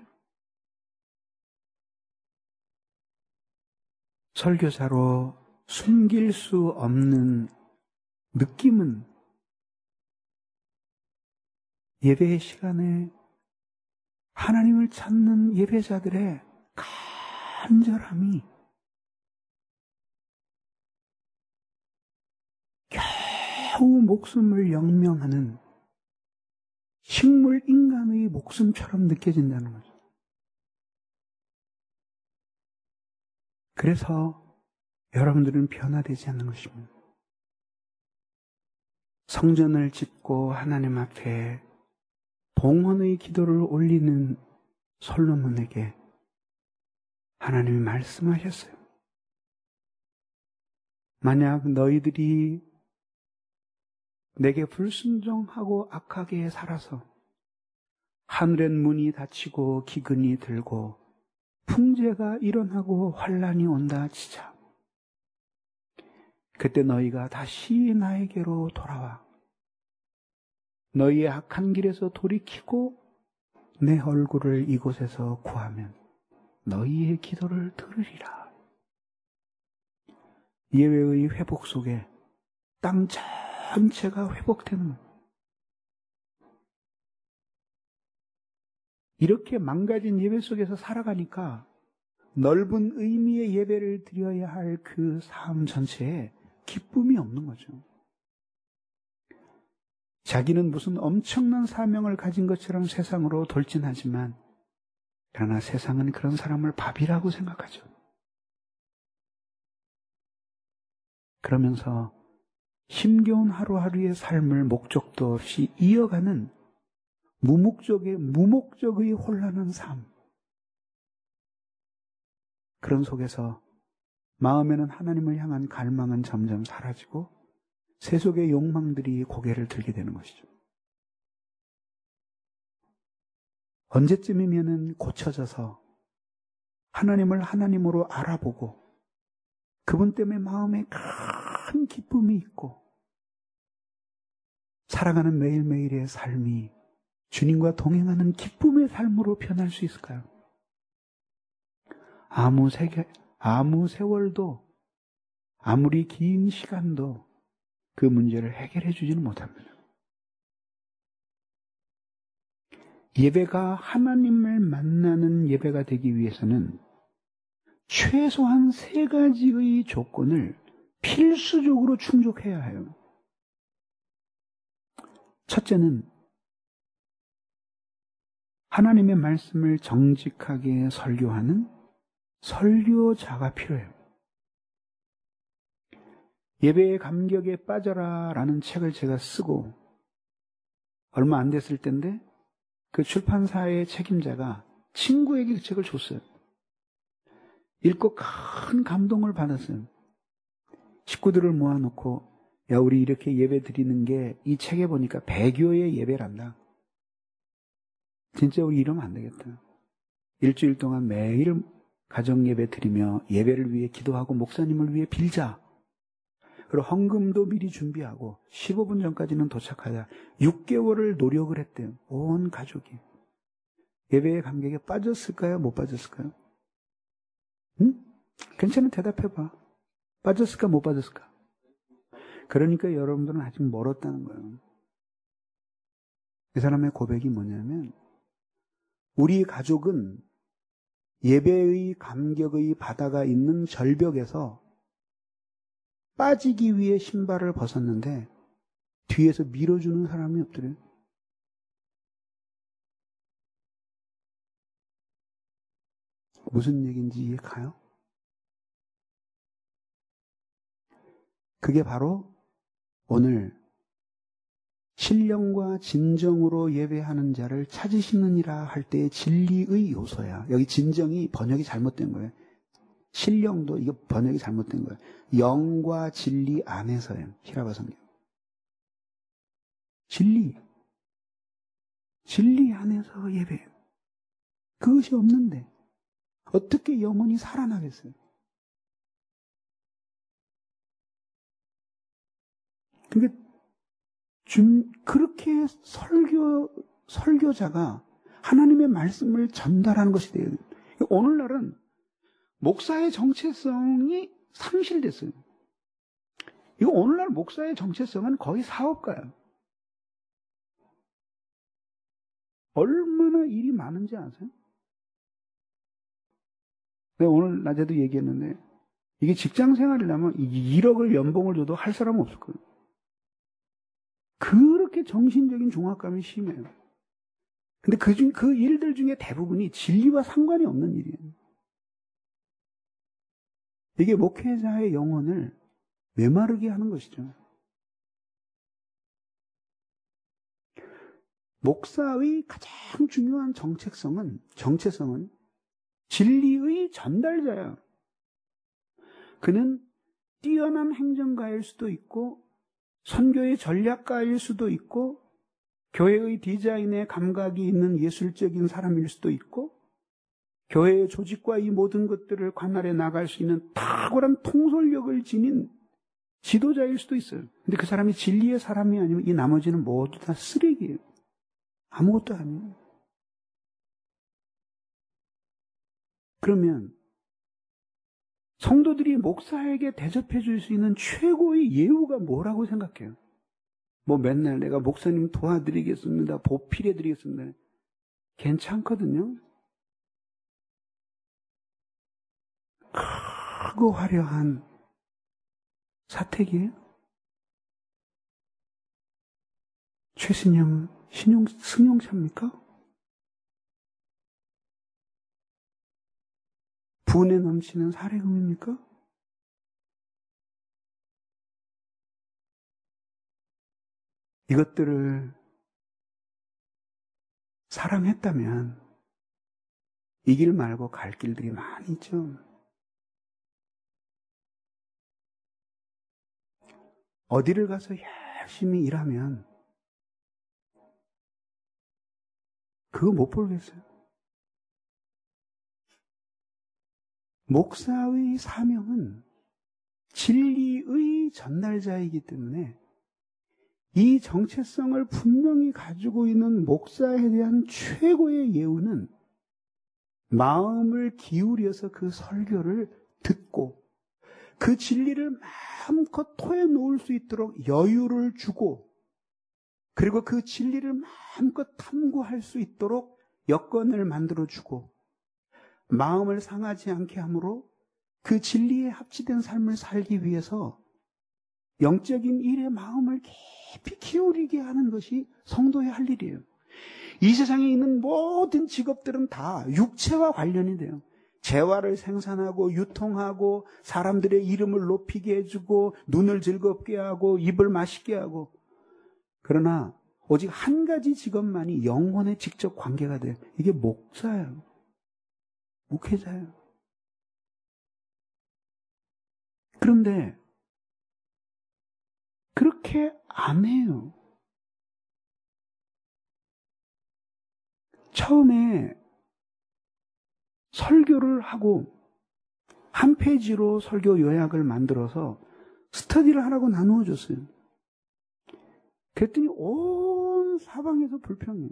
설교자로 숨길 수 없는 느낌은 예배의 시간에 하나님을 찾는 예배자들의 간절함이 겨우 목숨을 영명하는 식물 인간의 목숨처럼 느껴진다는 거죠. 그래서 여러분들은 변화되지 않는 것입니다. 성전을 짓고 하나님 앞에 봉헌의 기도를 올리는 솔로몬에게 하나님이 말씀하셨어요. 만약 너희들이 내게 불순종하고 악하게 살아서 하늘의 문이 닫히고 기근이 들고 풍재가 일어나고 환란이 온다 치자. 그때 너희가 다시 나에게로 돌아와 너희의 악한 길에서 돌이키고 내 얼굴을 이곳에서 구하면 너희의 기도를 들으리라. 예외의 회복 속에 땅 전체가 회복되는 거예요. 이렇게 망가진 예배 속에서 살아가니까 넓은 의미의 예배를 드려야 할 그 삶 전체에 기쁨이 없는 거죠. 자기는 무슨 엄청난 사명을 가진 것처럼 세상으로 돌진하지만 그러나 세상은 그런 사람을 밥이라고 생각하죠. 그러면서 힘겨운 하루하루의 삶을 목적도 없이 이어가는 무목적의 혼란한 삶. 그런 속에서 마음에는 하나님을 향한 갈망은 점점 사라지고 세속의 욕망들이 고개를 들게 되는 것이죠. 언제쯤이면은 고쳐져서 하나님을 하나님으로 알아보고 그분 때문에 마음에 큰 기쁨이 있고 살아가는 매일매일의 삶이 주님과 동행하는 기쁨의 삶으로 변할 수 있을까요? 아무 세월도 아무리 긴 시간도 그 문제를 해결해 주지는 못합니다. 예배가 하나님을 만나는 예배가 되기 위해서는 최소한 3가지의 조건을 필수적으로 충족해야 해요. 첫째는 하나님의 말씀을 정직하게 설교하는 설교자가 필요해요. 예배의 감격에 빠져라 라는 책을 제가 쓰고 얼마 안 됐을 때인데 그 출판사의 책임자가 친구에게 그 책을 줬어요. 읽고 큰 감동을 받았어요. 식구들을 모아놓고 야 우리 이렇게 예배 드리는 게 이 책에 보니까 배교의 예배란다. 진짜 우리 이러면 안 되겠다. 일주일 동안 매일 가정예배 드리며 예배를 위해 기도하고 목사님을 위해 빌자. 그리고 헌금도 미리 준비하고 15분 전까지는 도착하자. 6개월을 노력을 했대요. 온 가족이. 예배의 감격에 빠졌을까요? 못 빠졌을까요? 응? 괜찮은 대답해봐. 빠졌을까? 못 빠졌을까? 그러니까 여러분들은 아직 멀었다는 거예요. 이 사람의 고백이 뭐냐면 우리 가족은 예배의 감격의 바다가 있는 절벽에서 빠지기 위해 신발을 벗었는데 뒤에서 밀어주는 사람이 없더래요. 무슨 얘기인지 이해 가요? 그게 바로 오늘 신령과 진정으로 예배하는 자를 찾으시느니라 할 때의 진리의 요소야. 여기 진정이 번역이 잘못된 거예요. 신령도 이거 번역이 잘못된 거예요. 영과 진리 안에서요. 히라바 성경. 진리 안에서 예배. 그것이 없는데 어떻게 영혼이 살아나겠어요? 그러니까 그렇게 설교자가 하나님의 말씀을 전달하는 것이 돼요. 오늘날은 목사의 정체성이 상실됐어요. 이거 오늘날 목사의 정체성은 거의 사업가예요. 얼마나 일이 많은지 아세요? 내가 오늘 낮에도 얘기했는데 이게 직장 생활이라면 1억을 연봉을 줘도 할 사람은 없을 거예요. 그렇게 정신적인 종합감이 심해요. 근데 그 일들 중에 대부분이 진리와 상관이 없는 일이에요. 이게 목회자의 영혼을 메마르게 하는 것이죠. 목사의 가장 중요한 정체성은 진리의 전달자야. 그는 뛰어난 행정가일 수도 있고 선교의 전략가일 수도 있고 교회의 디자인에 감각이 있는 예술적인 사람일 수도 있고 교회의 조직과 이 모든 것들을 관할해 나갈 수 있는 탁월한 통솔력을 지닌 지도자일 수도 있어요. 근데 그 사람이 진리의 사람이 아니면 이 나머지는 모두 다 쓰레기예요. 아무것도 아니에요. 그러면 성도들이 목사에게 대접해 줄 수 있는 최고의 예우가 뭐라고 생각해요? 뭐 맨날 내가 목사님 도와드리겠습니다. 보필해 드리겠습니다. 괜찮거든요. 크고 화려한 사택이에요. 최신형 승용차입니까? 분에 넘치는 사례금입니까? 이것들을 사랑했다면 이 길 말고 갈 길들이 많이 있죠. 어디를 가서 열심히 일하면 그거 못 벌겠어요. 목사의 사명은 진리의 전달자이기 때문에 이 정체성을 분명히 가지고 있는 목사에 대한 최고의 예우는 마음을 기울여서 그 설교를 듣고 그 진리를 마음껏 토해놓을 수 있도록 여유를 주고 그리고 그 진리를 마음껏 탐구할 수 있도록 여건을 만들어주고 마음을 상하지 않게 함으로 그 진리에 합치된 삶을 살기 위해서 영적인 일에 마음을 깊이 기울이게 하는 것이 성도의 할 일이에요. 이 세상에 있는 모든 직업들은 다 육체와 관련이 돼요. 재화를 생산하고 유통하고 사람들의 이름을 높이게 해주고 눈을 즐겁게 하고 입을 맛있게 하고 그러나 오직 한 가지 직업만이 영혼에 직접 관계가 돼요. 이게 목사예요. 목회자예요. 그런데 그렇게 안 해요. 처음에 설교를 하고 한 페이지로 설교 요약을 만들어서 스터디를 하라고 나누어 줬어요. 그랬더니 온 사방에서 불평해요.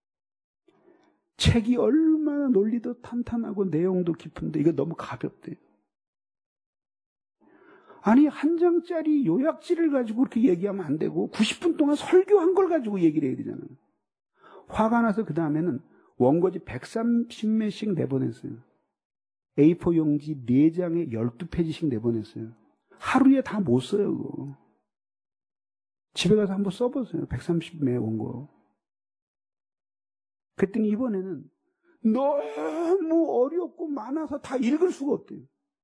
책이 얼마나 논리도 탄탄하고 내용도 깊은데 이거 너무 가볍대요. 아니 한 장짜리 요약지를 가지고 그렇게 얘기하면 안 되고 90분 동안 설교한 걸 가지고 얘기를 해야 되잖아요. 화가 나서 그 다음에는 원고지 130매씩 내보냈어요. A4 용지 4장에 12페이지씩 내보냈어요. 하루에 다 못 써요. 그거. 집에 가서 한번 써보세요. 130매 원고. 그랬더니 이번에는 너무 어렵고 많아서 다 읽을 수가 없대요.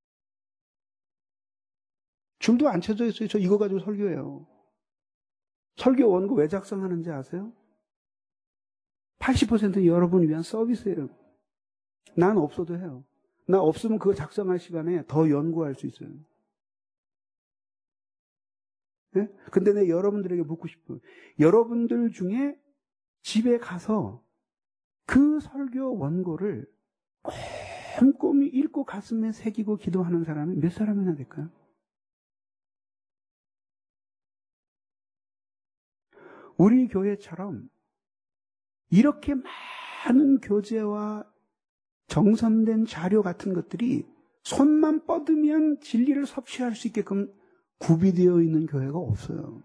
줄도 안 쳐져 있어요. 저 이거 가지고 설교해요. 설교 원고 왜 작성하는지 아세요? 80%는 여러분을 위한 서비스예요. 난 없어도 해요. 나 없으면 그거 작성할 시간에 더 연구할 수 있어요. 네? 근데 내가 여러분들에게 묻고 싶어요. 여러분들 중에 집에 가서 그 설교 원고를 꼼꼼히 읽고 가슴에 새기고 기도하는 사람이 몇 사람이나 될까요? 우리 교회처럼 이렇게 많은 교재와 정선된 자료 같은 것들이 손만 뻗으면 진리를 섭취할 수 있게끔 구비되어 있는 교회가 없어요.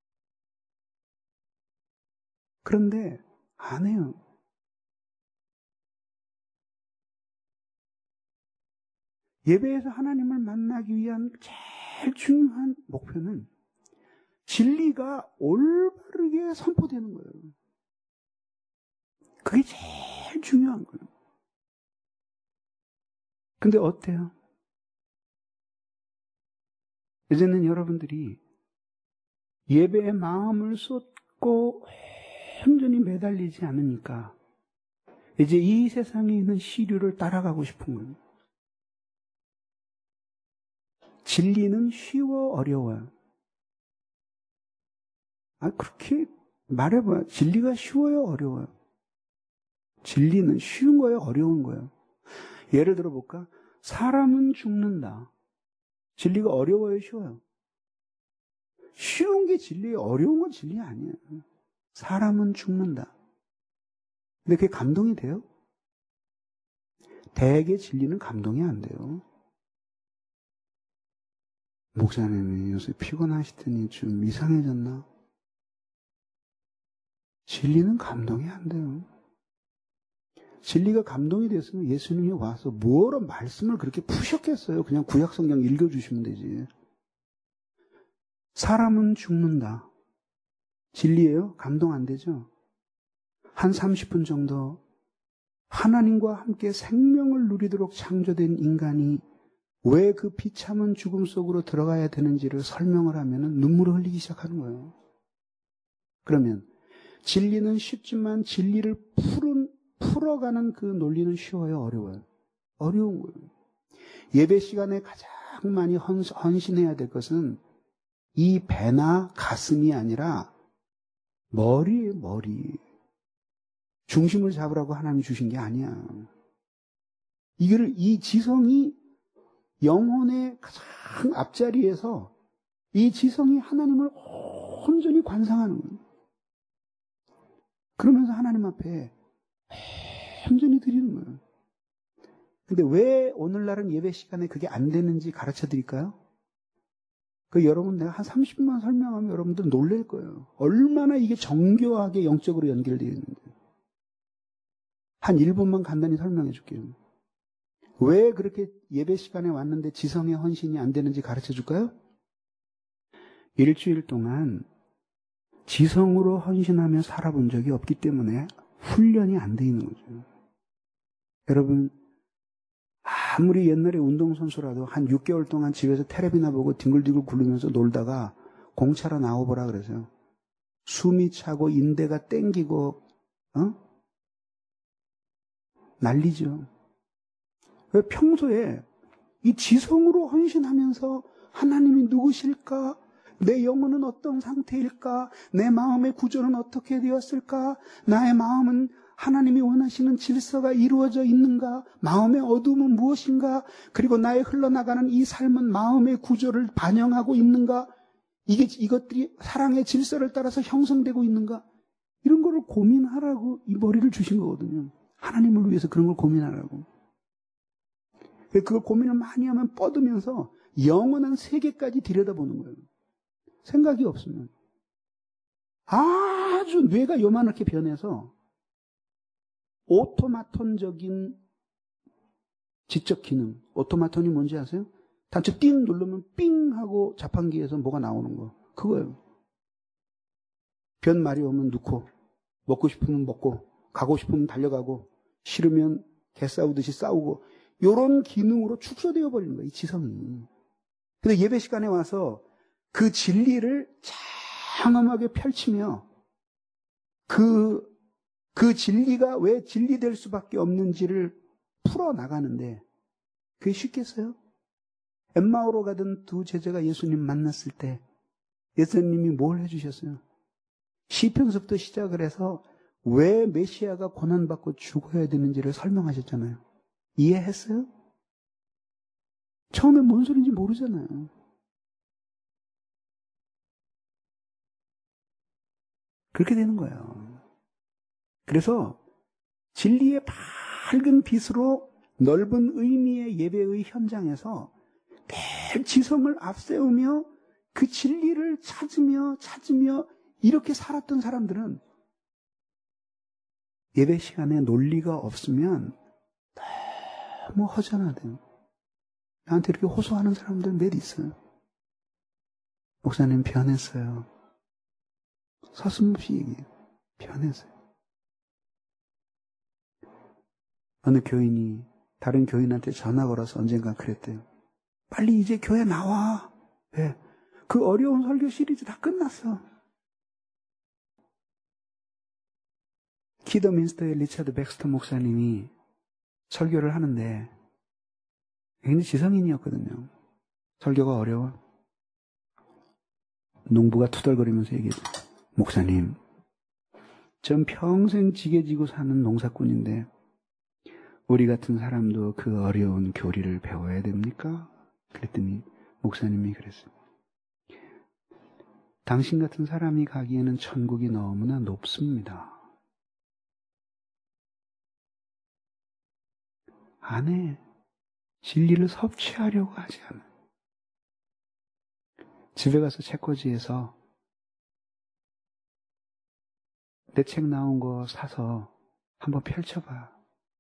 그런데 안 해요. 예배에서 하나님을 만나기 위한 제일 중요한 목표는 진리가 올바르게 선포되는 거예요. 그게 제일 중요한 거예요. 근데 어때요? 이제는 여러분들이 예배에 마음을 쏟고 온전히 매달리지 않으니까 이제 이 세상에 있는 시류를 따라가고 싶은 거예요. 진리는 쉬워 어려워요. 그렇게 말해봐요. 진리가 쉬워요 어려워요? 진리는 쉬운 거예요 어려운 거예요? 예를 들어 볼까? 사람은 죽는다. 진리가 어려워요 쉬워요? 쉬운 게 진리예요. 어려운 건 진리 아니에요. 사람은 죽는다. 근데 그게 감동이 돼요? 대개 진리는 감동이 안 돼요. 목사님이 요새 피곤하시더니 좀 이상해졌나? 진리는 감동이 안 돼요. 진리가 감동이 됐으면 예수님이 와서 뭐로 말씀을 그렇게 푸셨겠어요. 그냥 구약성경 읽어주시면 되지. 사람은 죽는다. 진리예요? 감동 안 되죠? 한 30분 정도 하나님과 함께 생명을 누리도록 창조된 인간이 왜 그 비참한 죽음 속으로 들어가야 되는지를 설명을 하면 눈물을 흘리기 시작하는 거예요. 그러면 진리는 쉽지만 진리를 풀어가는 그 논리는 쉬워요? 어려워요? 어려운 거예요. 예배 시간에 가장 많이 헌신해야 될 것은 이 배나 가슴이 아니라 머리예요, 머리. 중심을 잡으라고 하나님 주신 게 아니야. 이 지성이 영혼의 가장 앞자리에서 이 지성이 하나님을 온전히 관상하는 거예요. 그러면서 하나님 앞에 온전히 드리는 거예요. 근데 왜 오늘날은 예배 시간에 그게 안 되는지 가르쳐 드릴까요? 여러분 내가 한 30분만 설명하면 여러분들 놀랄 거예요. 얼마나 이게 정교하게 영적으로 연결되어 있는지. 한 1분만 간단히 설명해 줄게요. 왜 그렇게 예배 시간에 왔는데 지성의 헌신이 안 되는지 가르쳐 줄까요? 일주일 동안 지성으로 헌신하며 살아본 적이 없기 때문에 훈련이 안 돼 있는 거죠. 여러분, 아무리 옛날에 운동선수라도 한 6개월 동안 집에서 텔레비나 보고 뒹굴뒹굴 굴르면서 놀다가 공차로 나와보라 그러세요. 숨이 차고 인대가 땡기고 난리죠. 왜 평소에 이 지성으로 헌신하면서 하나님이 누구실까? 내 영혼은 어떤 상태일까? 내 마음의 구조는 어떻게 되었을까? 나의 마음은 하나님이 원하시는 질서가 이루어져 있는가? 마음의 어둠은 무엇인가? 그리고 나의 흘러나가는 이 삶은 마음의 구조를 반영하고 있는가? 이것들이 사랑의 질서를 따라서 형성되고 있는가? 이런 거를 고민하라고 이 머리를 주신 거거든요. 하나님을 위해서 그런 걸 고민하라고. 그걸 고민을 많이 하면 뻗으면서 영원한 세계까지 들여다보는 거예요. 생각이 없으면. 아주 뇌가 요만하게 변해서 오토마톤적인 지적 기능. 오토마톤이 뭔지 아세요? 단추 띵 누르면 삥 하고 자판기에서 뭐가 나오는 거. 그거예요. 변말이 오면 넣고, 먹고 싶으면 먹고, 가고 싶으면 달려가고, 싫으면 개 싸우듯이 싸우고, 이런 기능으로 축소되어 버리는 거예요, 이 지성이. 근데 예배 시간에 와서 그 진리를 장엄하게 펼치며 그 진리가 왜 진리될 수밖에 없는지를 풀어나가는데 그게 쉽겠어요? 엠마오로 가던 두 제자가 예수님 만났을 때 예수님이 뭘 해주셨어요? 시편서부터 시작을 해서 왜 메시아가 고난받고 죽어야 되는지를 설명하셨잖아요. 이해했어요? 처음에 뭔 소리인지 모르잖아요. 그렇게 되는 거예요. 그래서 진리의 밝은 빛으로 넓은 의미의 예배의 현장에서 늘 지성을 앞세우며 그 진리를 찾으며 이렇게 살았던 사람들은 예배 시간에 논리가 없으면 너무 허전하대요. 나한테 이렇게 호소하는 사람들 몇 있어요. 목사님 변했어요. 서슴없이 얘기해요. 변했어요. 어느 교인이 다른 교인한테 전화 걸어서 언젠가 그랬대요. 빨리 이제 교회 나와. 왜? 그 어려운 설교 시리즈 다 끝났어. 키더민스터의 리차드 백스터 목사님이 설교를 하는데 굉장히 지성인이었거든요. 설교가 어려워. 농부가 투덜거리면서 얘기했어요. 목사님, 전 평생 지게 지고 사는 농사꾼인데 우리 같은 사람도 그 어려운 교리를 배워야 됩니까? 그랬더니 목사님이 그랬어요. 당신 같은 사람이 가기에는 천국이 너무나 높습니다. 안 해. 진리를 섭취하려고 하지 않아. 집에 가서 책꽂이에서 내 책 나온 거 사서 한번 펼쳐봐.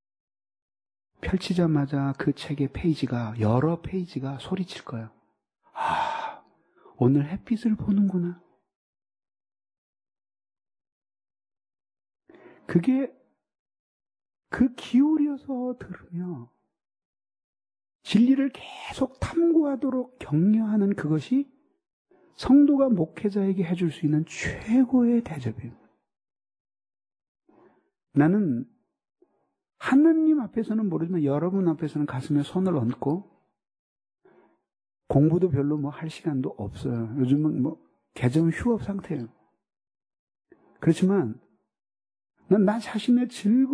펼치자마자 그 책의 페이지가, 여러 페이지가 소리칠 거예요. 아, 오늘 햇빛을 보는구나. 그게 그 기울여서 들으며 진리를 계속 탐구하도록 격려하는 그것이 성도가 목회자에게 해줄 수 있는 최고의 대접이에요. 나는 하나님 앞에서는 모르지만 여러분 앞에서는 가슴에 손을 얹고 공부도 별로 뭐 할 시간도 없어요. 요즘은 뭐 개점 휴업 상태예요. 그렇지만 난 나 자신의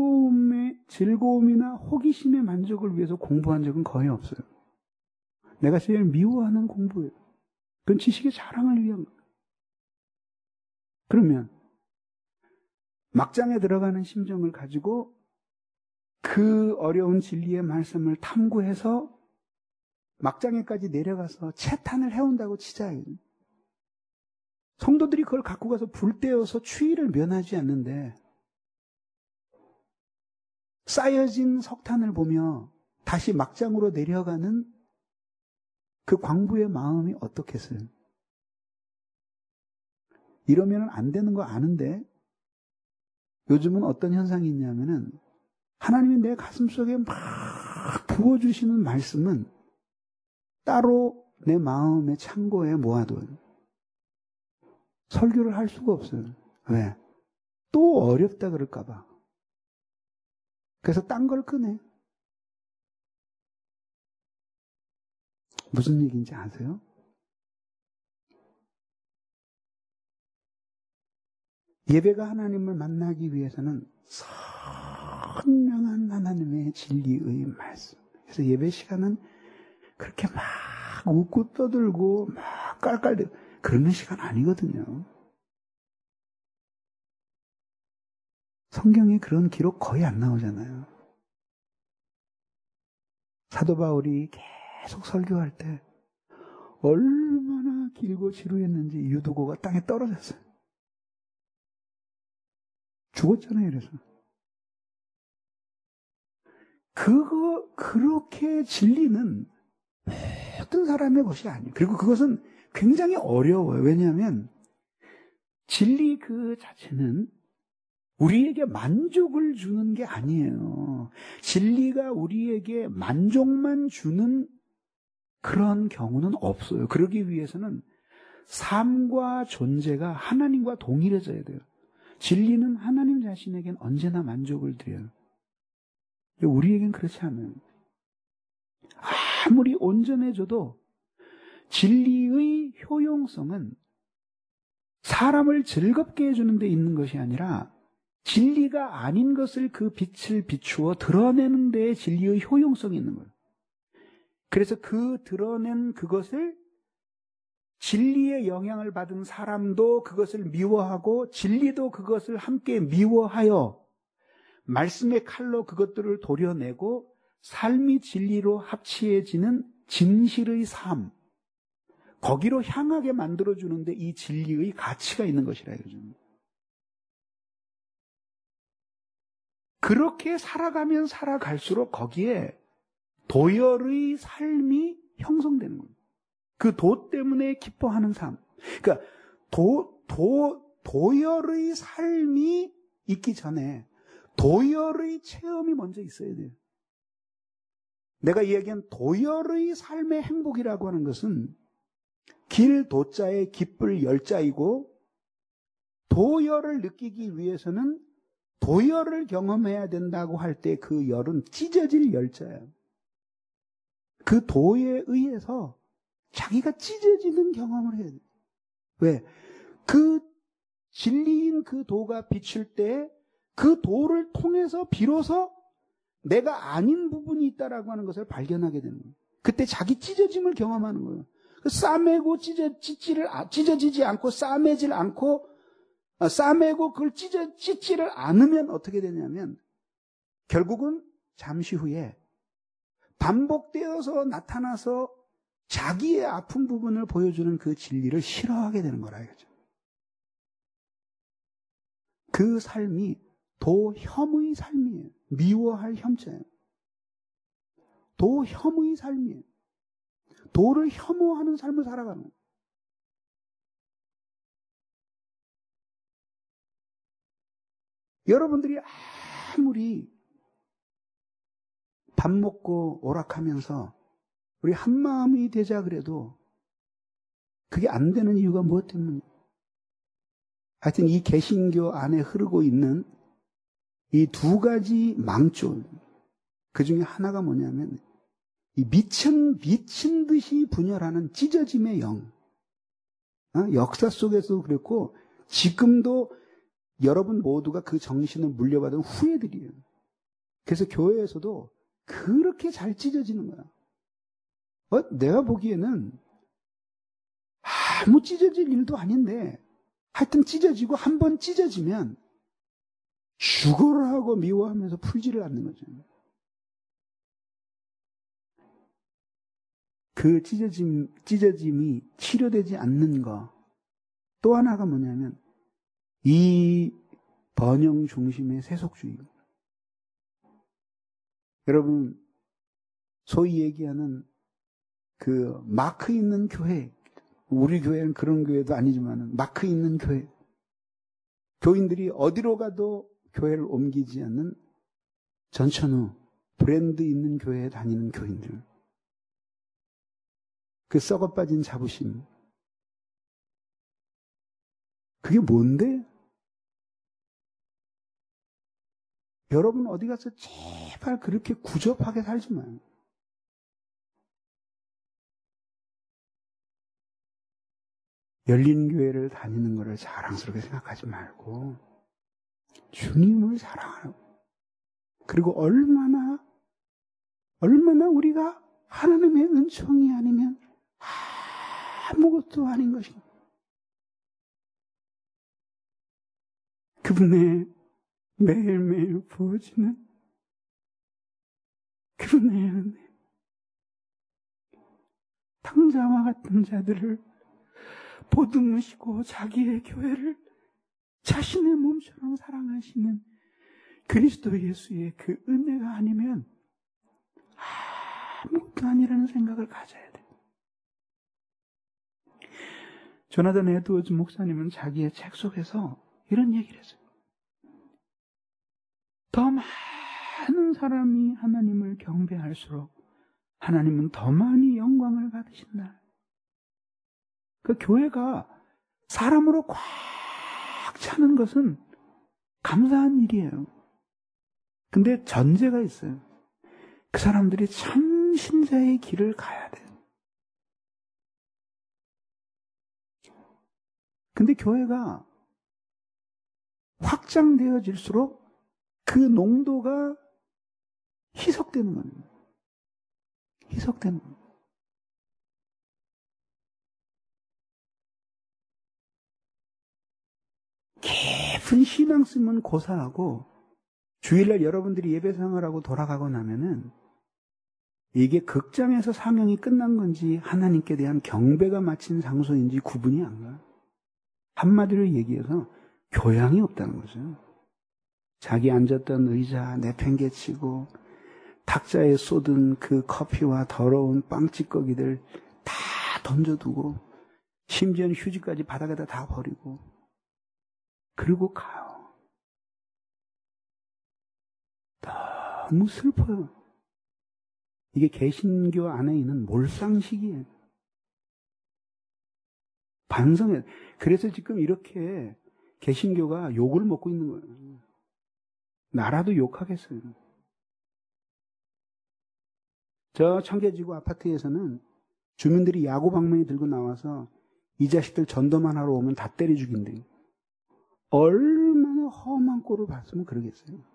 즐거움이나 호기심의 만족을 위해서 공부한 적은 거의 없어요. 내가 제일 미워하는 공부예요. 그건 지식의 자랑을 위한 거예요. 그러면 막장에 들어가는 심정을 가지고 그 어려운 진리의 말씀을 탐구해서 막장에까지 내려가서 채탄을 해온다고 치자요. 성도들이 그걸 갖고 가서 불 떼어서 추위를 면하지 않는데 쌓여진 석탄을 보며 다시 막장으로 내려가는 그 광부의 마음이 어떻겠어요? 이러면 안 되는 거 아는데 요즘은 어떤 현상이 있냐면은 하나님이 내 가슴속에 막 부어주시는 말씀은 따로 내 마음의 창고에 모아둬요. 설교를 할 수가 없어요. 왜? 또 어렵다 그럴까 봐. 그래서 딴 걸 꺼내. 무슨 얘기인지 아세요? 예배가 하나님을 만나기 위해서는 선명한 하나님의 진리의 말씀. 그래서 예배 시간은 그렇게 막 웃고 떠들고 막 깔깔대고 그러는 시간 아니거든요. 성경에 그런 기록 거의 안 나오잖아요. 사도 바울이 계속 설교할 때 얼마나 길고 지루했는지 유두고가 땅에 떨어졌어요. 죽었잖아요, 그래서. 그렇게 진리는 모든 사람의 것이 아니에요. 그리고 그것은 굉장히 어려워요. 왜냐하면 진리 그 자체는 우리에게 만족을 주는 게 아니에요. 진리가 우리에게 만족만 주는 그런 경우는 없어요. 그러기 위해서는 삶과 존재가 하나님과 동일해져야 돼요. 진리는 하나님 자신에겐 언제나 만족을 드려요. 우리에겐 그렇지 않아요. 아무리 온전해져도 진리의 효용성은 사람을 즐겁게 해주는 데 있는 것이 아니라 진리가 아닌 것을 그 빛을 비추어 드러내는 데에 진리의 효용성이 있는 거예요. 그래서 그 드러낸 그것을 진리의 영향을 받은 사람도 그것을 미워하고 진리도 그것을 함께 미워하여 말씀의 칼로 그것들을 도려내고 삶이 진리로 합치해지는 진실의 삶, 거기로 향하게 만들어주는데 이 진리의 가치가 있는 것이라 이거죠. 그렇게 살아가면 살아갈수록 거기에 도열의 삶이 형성되는 거예요. 그 도 때문에 기뻐하는 삶. 그러니까 도열의 삶이 있기 전에 도열의 체험이 먼저 있어야 돼요. 내가 이야기한 도열의 삶의 행복이라고 하는 것은 길 도자에 기쁠 열자이고 도열을 느끼기 위해서는 도열을 경험해야 된다고 할 때 그 열은 찢어질 열자예요. 그 도에 의해서 자기가 찢어지는 경험을 해야 돼요. 왜? 그 진리인 그 도가 비출 때 그 도를 통해서 비로소 내가 아닌 부분이 있다라고 하는 것을 발견하게 되는 거예요. 그때 자기 찢어짐을 경험하는 거예요. 싸매고 찢어지지 않고 싸매질 않고 싸매고 그걸 찢지를 않으면 어떻게 되냐면 결국은 잠시 후에 반복되어서 나타나서 자기의 아픈 부분을 보여주는 그 진리를 싫어하게 되는 거라 이거죠. 그 삶이 도혐의 삶이에요. 미워할 혐자예요. 도혐의 삶이에요. 도를 혐오하는 삶을 살아가는 거예요. 여러분들이 아무리 밥 먹고 오락하면서 우리 한마음이 되자 그래도 그게 안 되는 이유가 무엇 때문에? 하여튼 이 개신교 안에 흐르고 있는 이 두 가지 망조, 그 중에 하나가 뭐냐면 이 미친 듯이 분열하는 찢어짐의 영. 역사 속에서도 그랬고 지금도 여러분 모두가 그 정신을 물려받은 후예들이에요. 그래서 교회에서도 그렇게 잘 찢어지는 거야. 내가 보기에는 아무 찢어질 일도 아닌데 하여튼 찢어지고 한 번 찢어지면 죽어라 하고 미워하면서 풀지를 않는 거죠. 그 찢어짐이 치료되지 않는 거. 또 하나가 뭐냐면 이 번영 중심의 세속주의. 여러분, 소위 얘기하는 그 마크 있는 교회, 우리 교회는 그런 교회도 아니지만 마크 있는 교회, 교인들이 어디로 가도 교회를 옮기지 않는 전천후 브랜드 있는 교회에 다니는 교인들, 그 썩어 빠진 자부심, 그게 뭔데? 여러분 어디 가서 제발 그렇게 구접하게 살지 마요. 열린 교회를 다니는 것을 자랑스럽게 생각하지 말고 주님을 사랑하고, 그리고 얼마나 우리가 하나님의 은총이 아니면 아무것도 아닌 것입니다. 그분의 매일매일 부어지는 그분의 은혜, 탕자와 같은 자들을 보듬으시고 자기의 교회를 자신의 몸처럼 사랑하시는 그리스도 예수의 그 은혜가 아니면 아무것도 아니라는 생각을 가져야 돼요. 조나단 에드워즈 목사님은 자기의 책 속에서 이런 얘기를 했어요. 더 많은 사람이 하나님을 경배할수록 하나님은 더 많이 영광을 받으신다. 그 교회가 사람으로 꽉 차는 것은 감사한 일이에요. 근데 전제가 있어요. 그 사람들이 참 신자의 길을 가야 돼요. 근데 교회가 확장되어질수록 그 농도가 희석되는 겁니다. 희석되는 겁니다. 깊은 신앙 쓰면 고사하고 주일날 여러분들이 예배 생활하고 돌아가고 나면은 이게 극장에서 상영이 끝난 건지 하나님께 대한 경배가 마친 장소인지 구분이 안 가요. 한마디로 얘기해서 교양이 없다는 거죠. 자기 앉았던 의자 내팽개치고 탁자에 쏟은 그 커피와 더러운 빵찌꺼기들 다 던져두고 심지어는 휴지까지 바닥에다 다 버리고 그리고 가요. 너무 슬퍼요. 이게 개신교 안에 있는 몰상식이에요. 반성해. 그래서 지금 이렇게 개신교가 욕을 먹고 있는 거예요. 나라도 욕하겠어요. 저 청계지구 아파트에서는 주민들이 야구 방망이 들고 나와서 이 자식들 전도만 하러 오면 다 때려 죽인대요. 얼마나 험한 꼴을 봤으면 그러겠어요.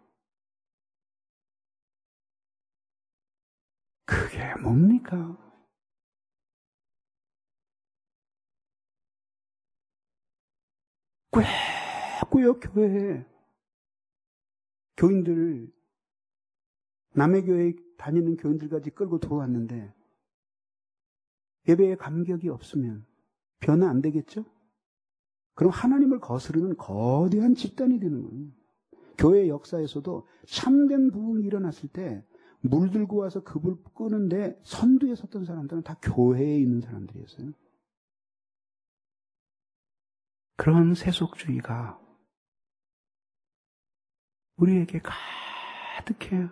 그게 뭡니까? 꾸역 교회에 교인들, 남의 교회에 다니는 교인들까지 끌고 들어왔는데 예배에 감격이 없으면 변화 안 되겠죠? 그럼 하나님을 거스르는 거대한 집단이 되는 거예요. 교회 역사에서도 참된 부흥이 일어났을 때 물 들고 와서 그 불 끄는데 선두에 섰던 사람들은 다 교회에 있는 사람들이었어요. 그런 세속주의가 우리에게 가득해요.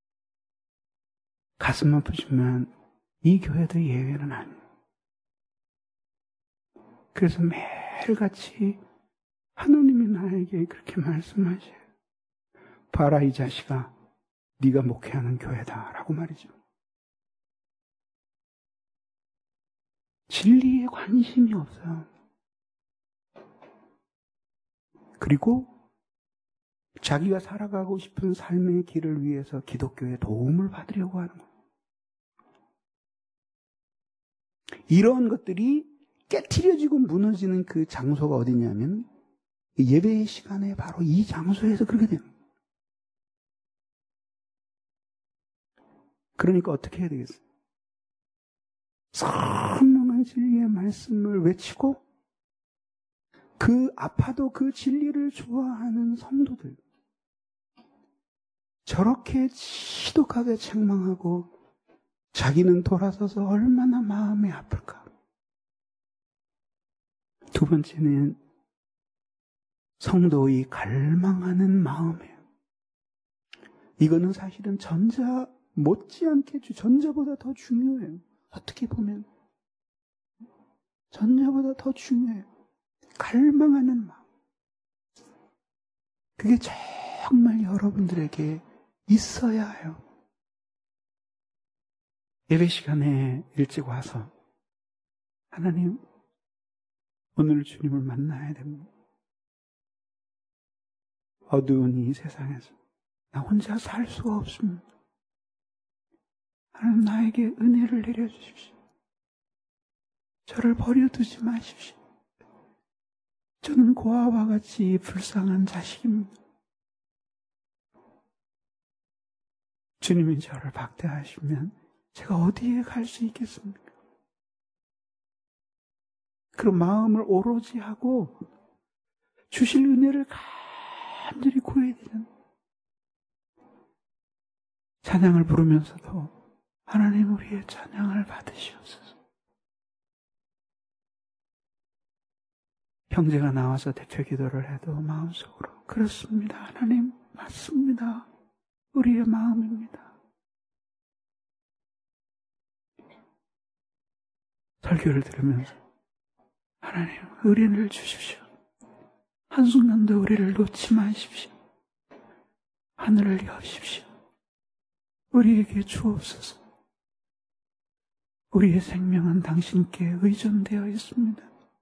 가슴 아프지만 이 교회도 예외는 아니에요. 그래서 매일같이 하나님이 나에게 그렇게 말씀하셔요. 봐라 이 자식아, 네가 목회하는 교회다 라고 말이죠. 진리에 관심이 없어요. 그리고 자기가 살아가고 싶은 삶의 길을 위해서 기독교의 도움을 받으려고 하는 거예요. 이런 것들이 깨트려지고 무너지는 그 장소가 어디냐면 예배의 시간에 바로 이 장소에서 그렇게 됩니다. 그러니까 어떻게 해야 되겠어요? 선명한 진리의 말씀을 외치고 그 아파도 그 진리를 좋아하는 성도들 저렇게 지독하게 책망하고 자기는 돌아서서 얼마나 마음이 아플까. 두 번째는 성도의 갈망하는 마음이에요. 이거는 사실은 전자 못지않게 전자보다 더 중요해요. 어떻게 보면 전자보다 더 중요해요. 갈망하는 마음. 그게 정말 여러분들에게 있어야 해요. 예배 시간에 일찍 와서 하나님, 오늘 주님을 만나야 됩니다. 어두운 이 세상에서 나 혼자 살 수가 없습니다. 하나님, 나에게 은혜를 내려주십시오. 저를 버려두지 마십시오. 저는 고아와 같이 불쌍한 자식입니다. 주님이 저를 박대하시면 제가 어디에 갈 수 있겠습니까? 그런 마음을 오로지 하고 주실 은혜를 간절히 구해야 되잖아요. 찬양을 부르면서도 하나님 우리의 찬양을 받으시옵소서. 형제가 나와서 대표 기도를 해도 마음속으로 그렇습니다. 하나님 맞습니다. 우리의 마음입니다. 설교를 들으면서 하나님 은혜를 주십시오. 한순간도 우리를 놓지 마십시오. 하늘을 여십시오. 우리에게 주옵소서. 우리의 생명은 당신께 의존되어 있습니다.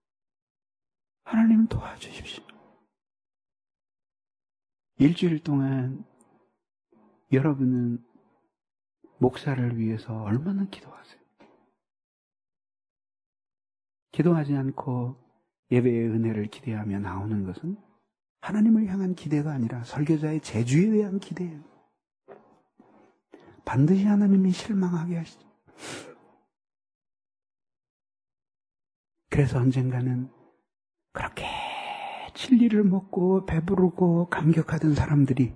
하나님 도와주십시오. 일주일 동안 여러분은 목사를 위해서 얼마나 기도하세요? 기도하지 않고 예배의 은혜를 기대하며 나오는 것은 하나님을 향한 기대가 아니라 설교자의 재주에 대한 기대예요. 반드시 하나님이 실망하게 하시죠. 그래서 언젠가는 그렇게 진리를 먹고 배부르고 감격하던 사람들이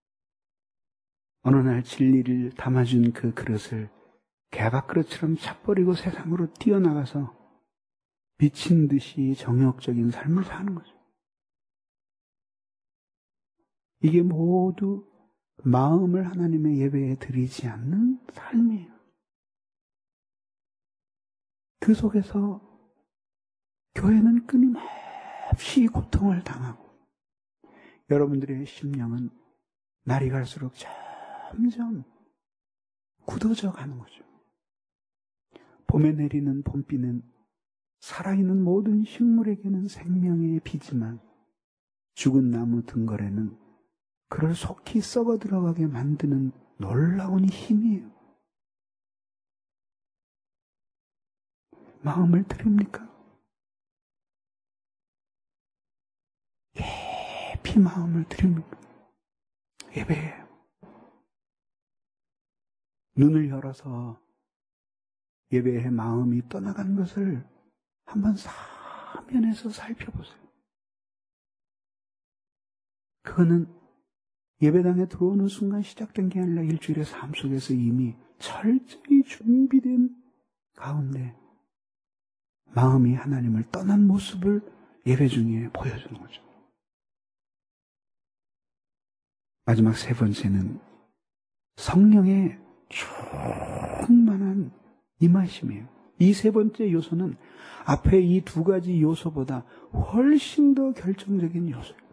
어느 날 진리를 담아준 그 그릇을 개밥그릇처럼 차버리고 세상으로 뛰어나가서 미친 듯이 정욕적인 삶을 사는 거죠. 이게 모두 마음을 하나님의 예배에 드리지 않는 삶이에요. 그 속에서 교회는 끊임없이 고통을 당하고 여러분들의 심령은 날이 갈수록 점점 굳어져 가는 거죠. 봄에 내리는 봄비는 살아있는 모든 식물에게는 생명의 비지만 죽은 나무 등걸에는 그를 속히 썩어 들어가게 만드는 놀라운 힘이에요. 마음을 드립니까? 깊이 마음을 드립니까? 예배예요. 눈을 열어서 예배의 마음이 떠나간 것을 한번 사면에서 살펴보세요. 그거는 예배당에 들어오는 순간 시작된 게 아니라 일주일의 삶 속에서 이미 철저히 준비된 가운데 마음이 하나님을 떠난 모습을 예배 중에 보여주는 거죠. 마지막 세 번째는 성령의 충만한 임하심이에요. 이 세 번째 요소는 앞에 이 두 가지 요소보다 훨씬 더 결정적인 요소예요.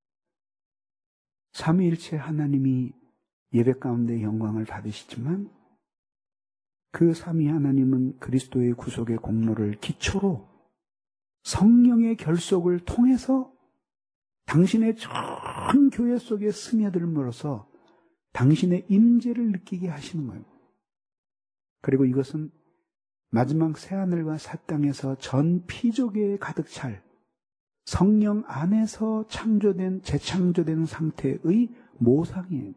삼위일체 하나님이 예배 가운데 영광을 받으시지만 그 삼위 하나님은 그리스도의 구속의 공로를 기초로 성령의 결속을 통해서 당신의 전 교회 속에 스며들므로써 당신의 임재를 느끼게 하시는 거예요. 그리고 이것은 마지막 새하늘과 새 땅에서 전 피조계에 가득 찰 성령 안에서 창조된, 재창조된 상태의 모상이에요.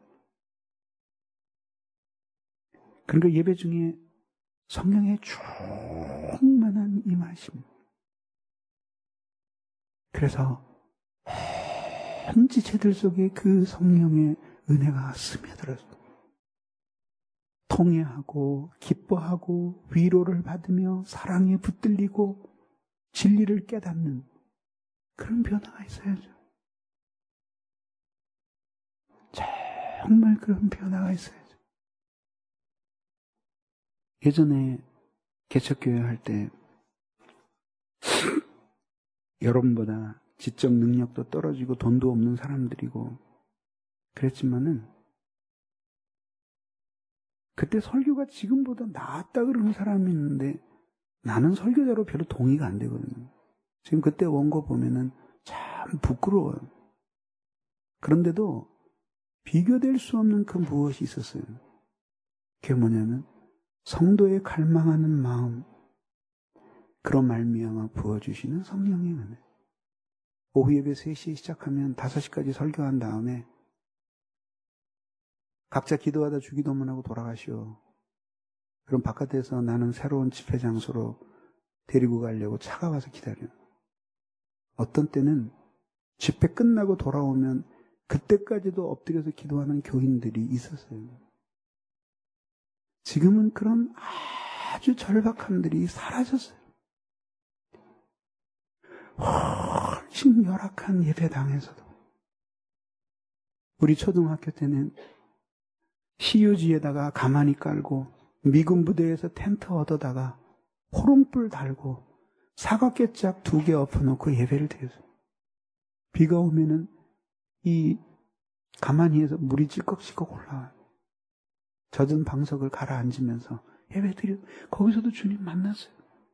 그러니까 예배 중에 성령의 충만한 임하심. 그래서 현 지체들 속에 그 성령의 은혜가 스며들어서 통회하고 기뻐하고 위로를 받으며 사랑에 붙들리고 진리를 깨닫는 그런 변화가 있어야죠. 정말 그런 변화가 있어야죠. 예전에 개척교회 할 때 여러분보다 지적 능력도 떨어지고 돈도 없는 사람들이고 그랬지만은 그때 설교가 지금보다 나았다 그러는 사람이 있는데 나는 설교자로 별로 동의가 안 되거든요. 지금 그때 원고 보면은 참 부끄러워요. 그런데도 비교될 수 없는 그 무엇이 있었어요. 그게 뭐냐면 성도의 갈망하는 마음, 그런 말미암아 부어주시는 성령의 은혜. 오후 예배 3시에 시작하면 5시까지 설교한 다음에 각자 기도하다 주기도문하고 돌아가시오. 그럼 바깥에서 나는 새로운 집회 장소로 데리고 가려고 차가 와서 기다려요. 어떤 때는 집회 끝나고 돌아오면 그때까지도 엎드려서 기도하는 교인들이 있었어요. 지금은 그런 아주 절박함들이 사라졌어요. 훨씬 열악한 예배당에서도 우리 초등학교 때는 시유지에다가 가만히 깔고 미군 부대에서 텐트 얻어다가 호롱불 달고 사각개짝 2개 엎어놓고 예배를 드렸어요. 비가 오면은 이 가만히 해서 물이 찌꺽찌꺽 올라와요. 젖은 방석을 가라앉으면서 예배 드려. 거기서도 주님 만났어요.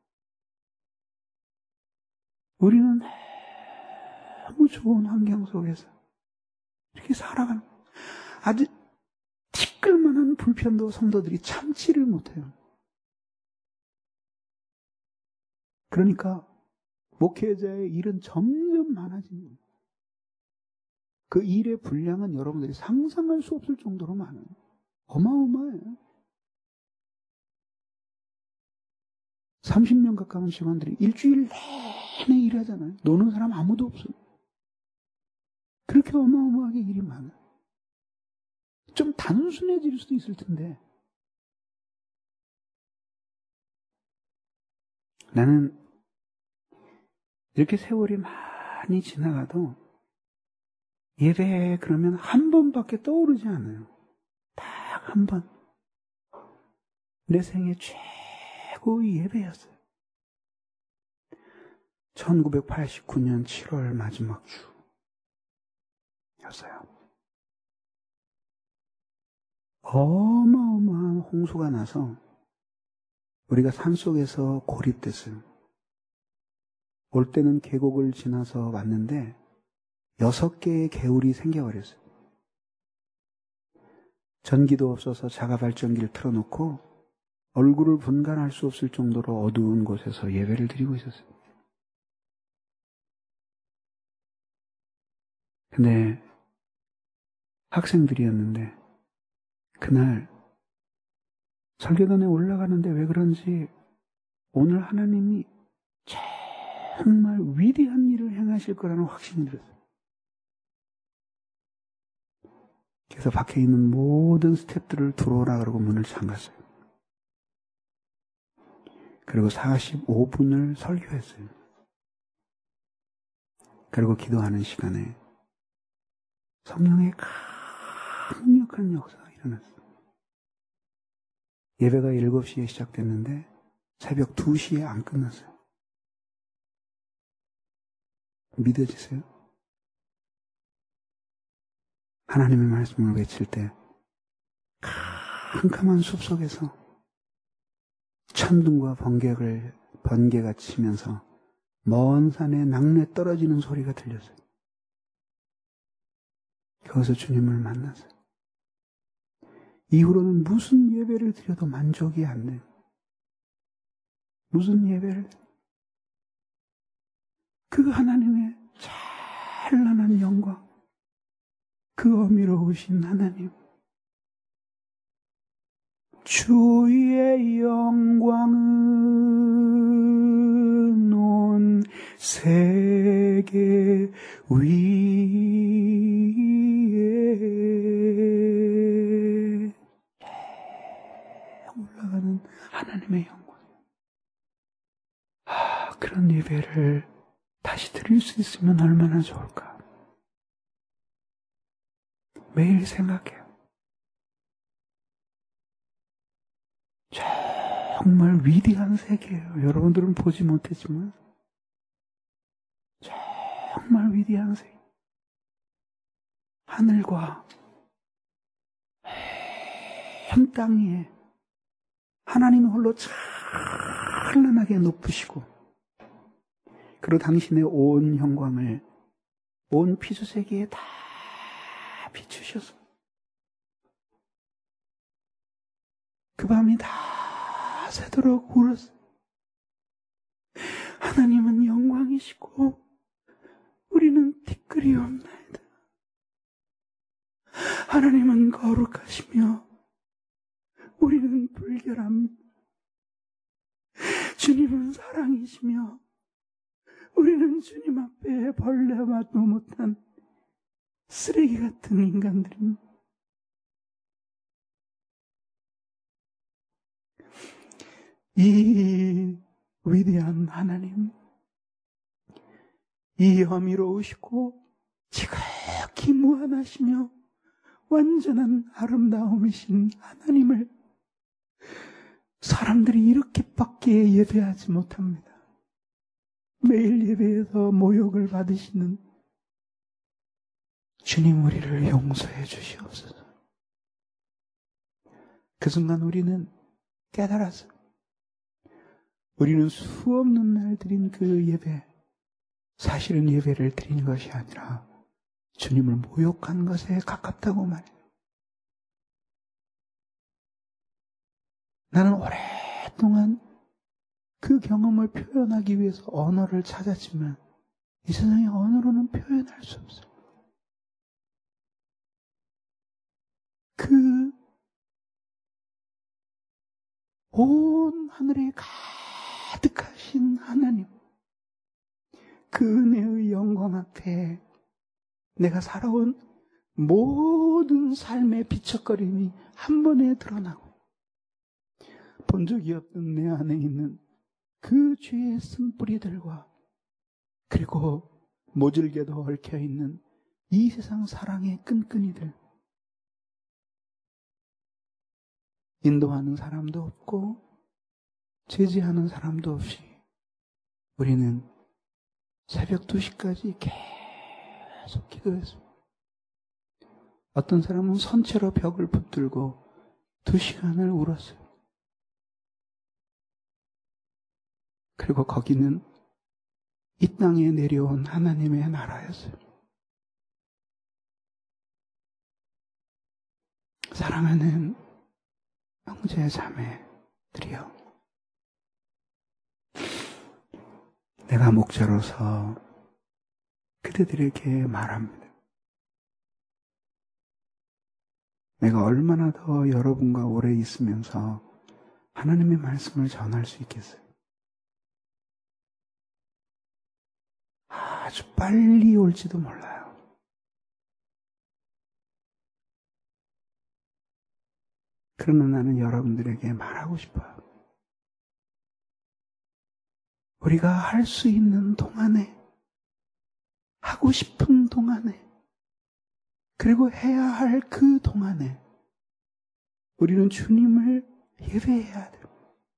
우리는 너무 좋은 환경 속에서 이렇게 살아가는 아주 티끌만한 불편도 성도들이 참지를 못해요. 그러니까 목회자의 일은 점점 많아지는 거예요. 그 일의 분량은 여러분들이 상상할 수 없을 정도로 많아요. 어마어마해요. 30명 가까운 직원들이 일주일 내내 일하잖아요. 노는 사람 아무도 없어요. 그렇게 어마어마하게 일이 많아요. 좀 단순해질 수도 있을 텐데 나는 이렇게 세월이 많이 지나가도 예배 그러면 한 번밖에 떠오르지 않아요. 딱 한 번. 내 생애 최고의 예배였어요. 1989년 7월 마지막 주였어요. 어마어마한 홍수가 나서 우리가 산속에서 고립됐어요. 올 때는 계곡을 지나서 왔는데 6개의 개울이 생겨버렸어요. 전기도 없어서 자가발전기를 틀어놓고 얼굴을 분간할 수 없을 정도로 어두운 곳에서 예배를 드리고 있었어요. 근데 학생들이었는데 그날 설교단에 올라가는데 왜 그런지 오늘 하나님이 정말 위대한 일을 행하실 거라는 확신이 들었어요. 그래서 밖에 있는 모든 스태프들을 들어오라 그러고 문을 잠갔어요. 그리고 45분을 설교했어요. 그리고 기도하는 시간에 성령의 강력한 역사가 일어났어요. 예배가 7시에 시작됐는데 새벽 2시에 안 끝났어요. 믿어지세요? 하나님의 말씀을 외칠 때 캄캄한 숲속에서 천둥과 번개가 치면서 먼 산에 낙뢰 떨어지는 소리가 들렸어요. 거기서 주님을 만났어요. 이후로는 무슨 예배를 드려도 만족이 안 돼요. 무슨 예배를 그 하나님의 찬란한 영광, 그 어미로우신 하나님, 주의 영광은 온 세계 위에 올라가는 하나님의 영광. 그런 예배를 다시 드릴 수 있으면 얼마나 좋을까. 매일 생각해요. 정말 위대한 세계예요. 여러분들은 보지 못했지만 정말 위대한 세계. 하늘과 현 땅 위에 하나님이 홀로 찬란하게 높으시고, 그리고 당신의 온 영광을 온 피조세계에 다 비추셔서 그 밤이 다 새도록 울었어요. 하나님은 영광이시고 우리는 티끌이옵나이다. 하나님은 거룩하시며 우리는 불결합니다. 주님은 사랑이시며 우리는 주님 앞에 벌레와도 못한 쓰레기 같은 인간들입니다. 이 위대한 하나님, 이 어미로우시고 지극히 무한하시며 완전한 아름다움이신 하나님을 사람들이 이렇게밖에 예배하지 못합니다. 매일 예배에서 모욕을 받으시는 주님, 우리를 용서해 주시옵소서. 그 순간 우리는 깨달았어요. 우리는 수없는 날 드린 그 예배, 사실은 예배를 드린 것이 아니라 주님을 모욕한 것에 가깝다고 말해요. 나는 오랫동안 그 경험을 표현하기 위해서 언어를 찾았지만 이 세상의 언어로는 표현할 수 없어요. 그 온 하늘에 가득하신 하나님, 그 은혜의 영광 앞에 내가 살아온 모든 삶의 비척거림이 한 번에 드러나고 본 적이 없던 내 안에 있는 그 죄의 쓴뿌리들과 그리고 모질게도 얽혀있는 이 세상 사랑의 끈끈이들, 인도하는 사람도 없고 제지하는 사람도 없이 우리는 새벽 2시까지 계속 기도했습니다. 어떤 사람은 선체로 벽을 붙들고 2시간을 울었어요. 그리고 거기는 이 땅에 내려온 하나님의 나라였어요. 사랑하는 형제 자매들이여, 내가 목자로서 그대들에게 말합니다. 내가 얼마나 더 여러분과 오래 있으면서 하나님의 말씀을 전할 수 있겠어요? 아주 빨리 올지도 몰라요. 그러나 나는 여러분들에게 말하고 싶어요. 우리가 할 수 있는 동안에, 하고 싶은 동안에, 그리고 해야 할 그 동안에 우리는 주님을 예배해야 돼요.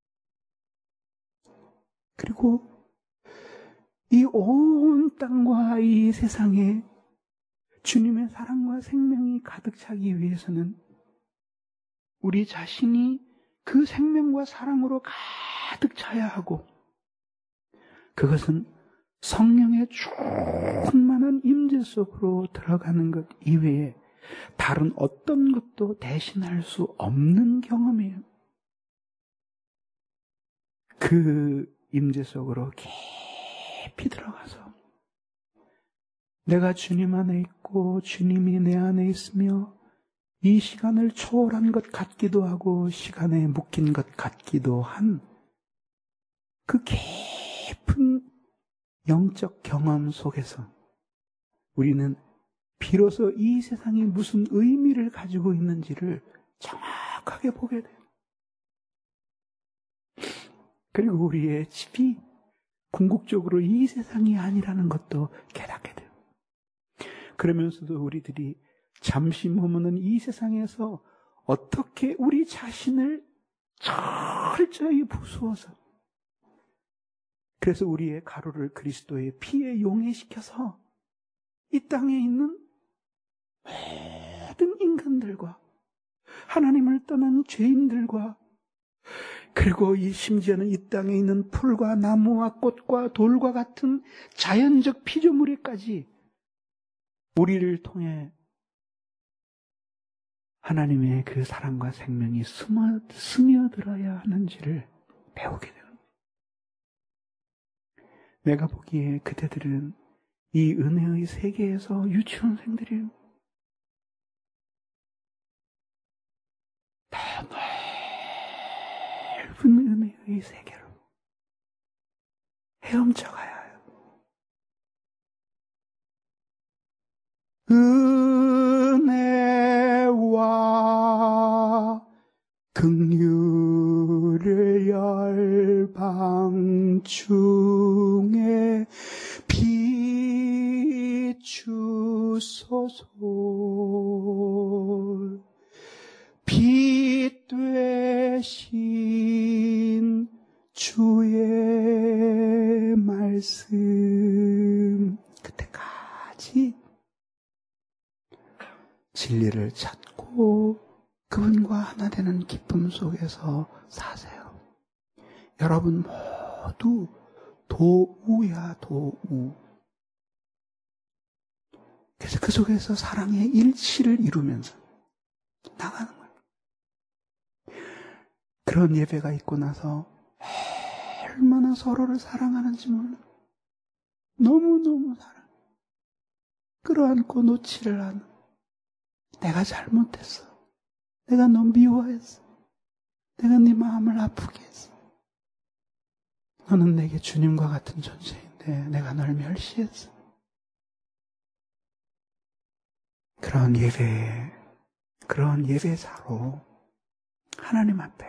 그리고 이 온 땅과 이 세상에 주님의 사랑과 생명이 가득 차기 위해서는 우리 자신이 그 생명과 사랑으로 가득 차야 하고, 그것은 성령의 충만한 임재 속으로 들어가는 것 이외에 다른 어떤 것도 대신할 수 없는 경험이에요. 그 임재 속으로 깊이 들어가서 내가 주님 안에 있고 주님이 내 안에 있으며 이 시간을 초월한 것 같기도 하고 시간에 묶인 것 같기도 한 그 깊은 영적 경험 속에서 우리는 비로소 이 세상이 무슨 의미를 가지고 있는지를 정확하게 보게 돼요. 그리고 우리의 집이 궁극적으로 이 세상이 아니라는 것도 깨닫게 돼요. 그러면서도 우리들이 잠시 머무는 이 세상에서 어떻게 우리 자신을 철저히 부수어서, 그래서 우리의 가루를 그리스도의 피에 용해시켜서 이 땅에 있는 모든 인간들과 하나님을 떠난 죄인들과, 그리고 이 심지어는 이 땅에 있는 풀과 나무와 꽃과 돌과 같은 자연적 피조물에까지 우리를 통해 하나님의 그 사랑과 생명이 스며들어야 하는지를 배우게 됩니다. 내가 보기에 그대들은 이 은혜의 세계에서 유치원생들이에요. 더 넓은 은혜의 세계로 헤엄쳐 가야 해요. 은혜와 긍휼을 열방 중에 비추소서. 빛 되신 주의 말씀, 그때까지 진리를 찾고 그분과 하나 되는 기쁨 속에서 사세요. 여러분 모두 도우야, 도우. 그래서 그 속에서 사랑의 일치를 이루면서 나가는 거예요. 그런 예배가 있고 나서 얼마나 서로를 사랑하는지 몰라. 너무너무 사랑. 끌어안고 놓지를 않아. 내가 잘못했어. 내가 너 미워했어. 내가 네 마음을 아프게 했어. 너는 내게 주님과 같은 존재인데 내가 널 멸시했어. 그런 예배자로 하나님 앞에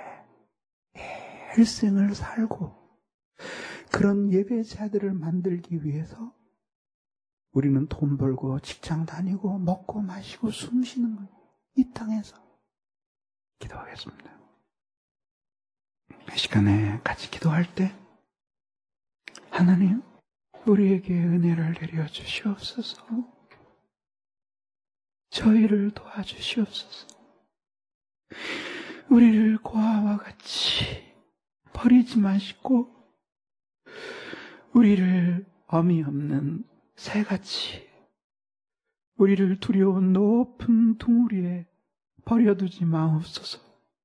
일생을 살고, 그런 예배자들을 만들기 위해서 우리는 돈 벌고 직장 다니고 먹고 마시고 숨 쉬는 거예요. 이 땅에서. 기도하겠습니다. 이 시간에 같이 기도할 때 하나님, 우리에게 은혜를 내려주시옵소서. 저희를 도와주시옵소서. 우리를 고아와 같이 버리지 마시고 우리를 어미 없는 새같이 우리를 두려운 높은 둥우리에 버려두지 마옵소서.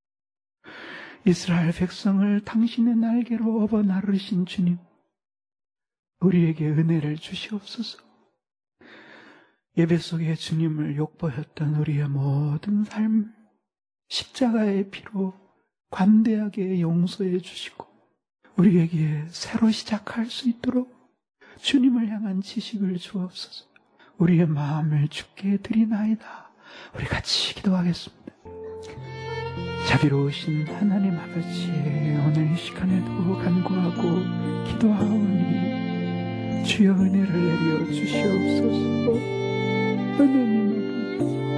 이스라엘 백성을 당신의 날개로 업어 나르신 주님, 우리에게 은혜를 주시옵소서. 예배 속에 주님을 욕보였던 우리의 모든 삶을 십자가의 피로 관대하게 용서해 주시고 우리에게 새로 시작할 수 있도록 주님을 향한 지식을 주옵소서. 우리의 마음을 주께 드리나이다. 우리 같이 기도하겠습니다. 자비로우신 하나님 아버지, 오늘 이 시간에도 간구하고 기도하오니 주여 은혜를 내려 주시옵소서. 하나님 아버지,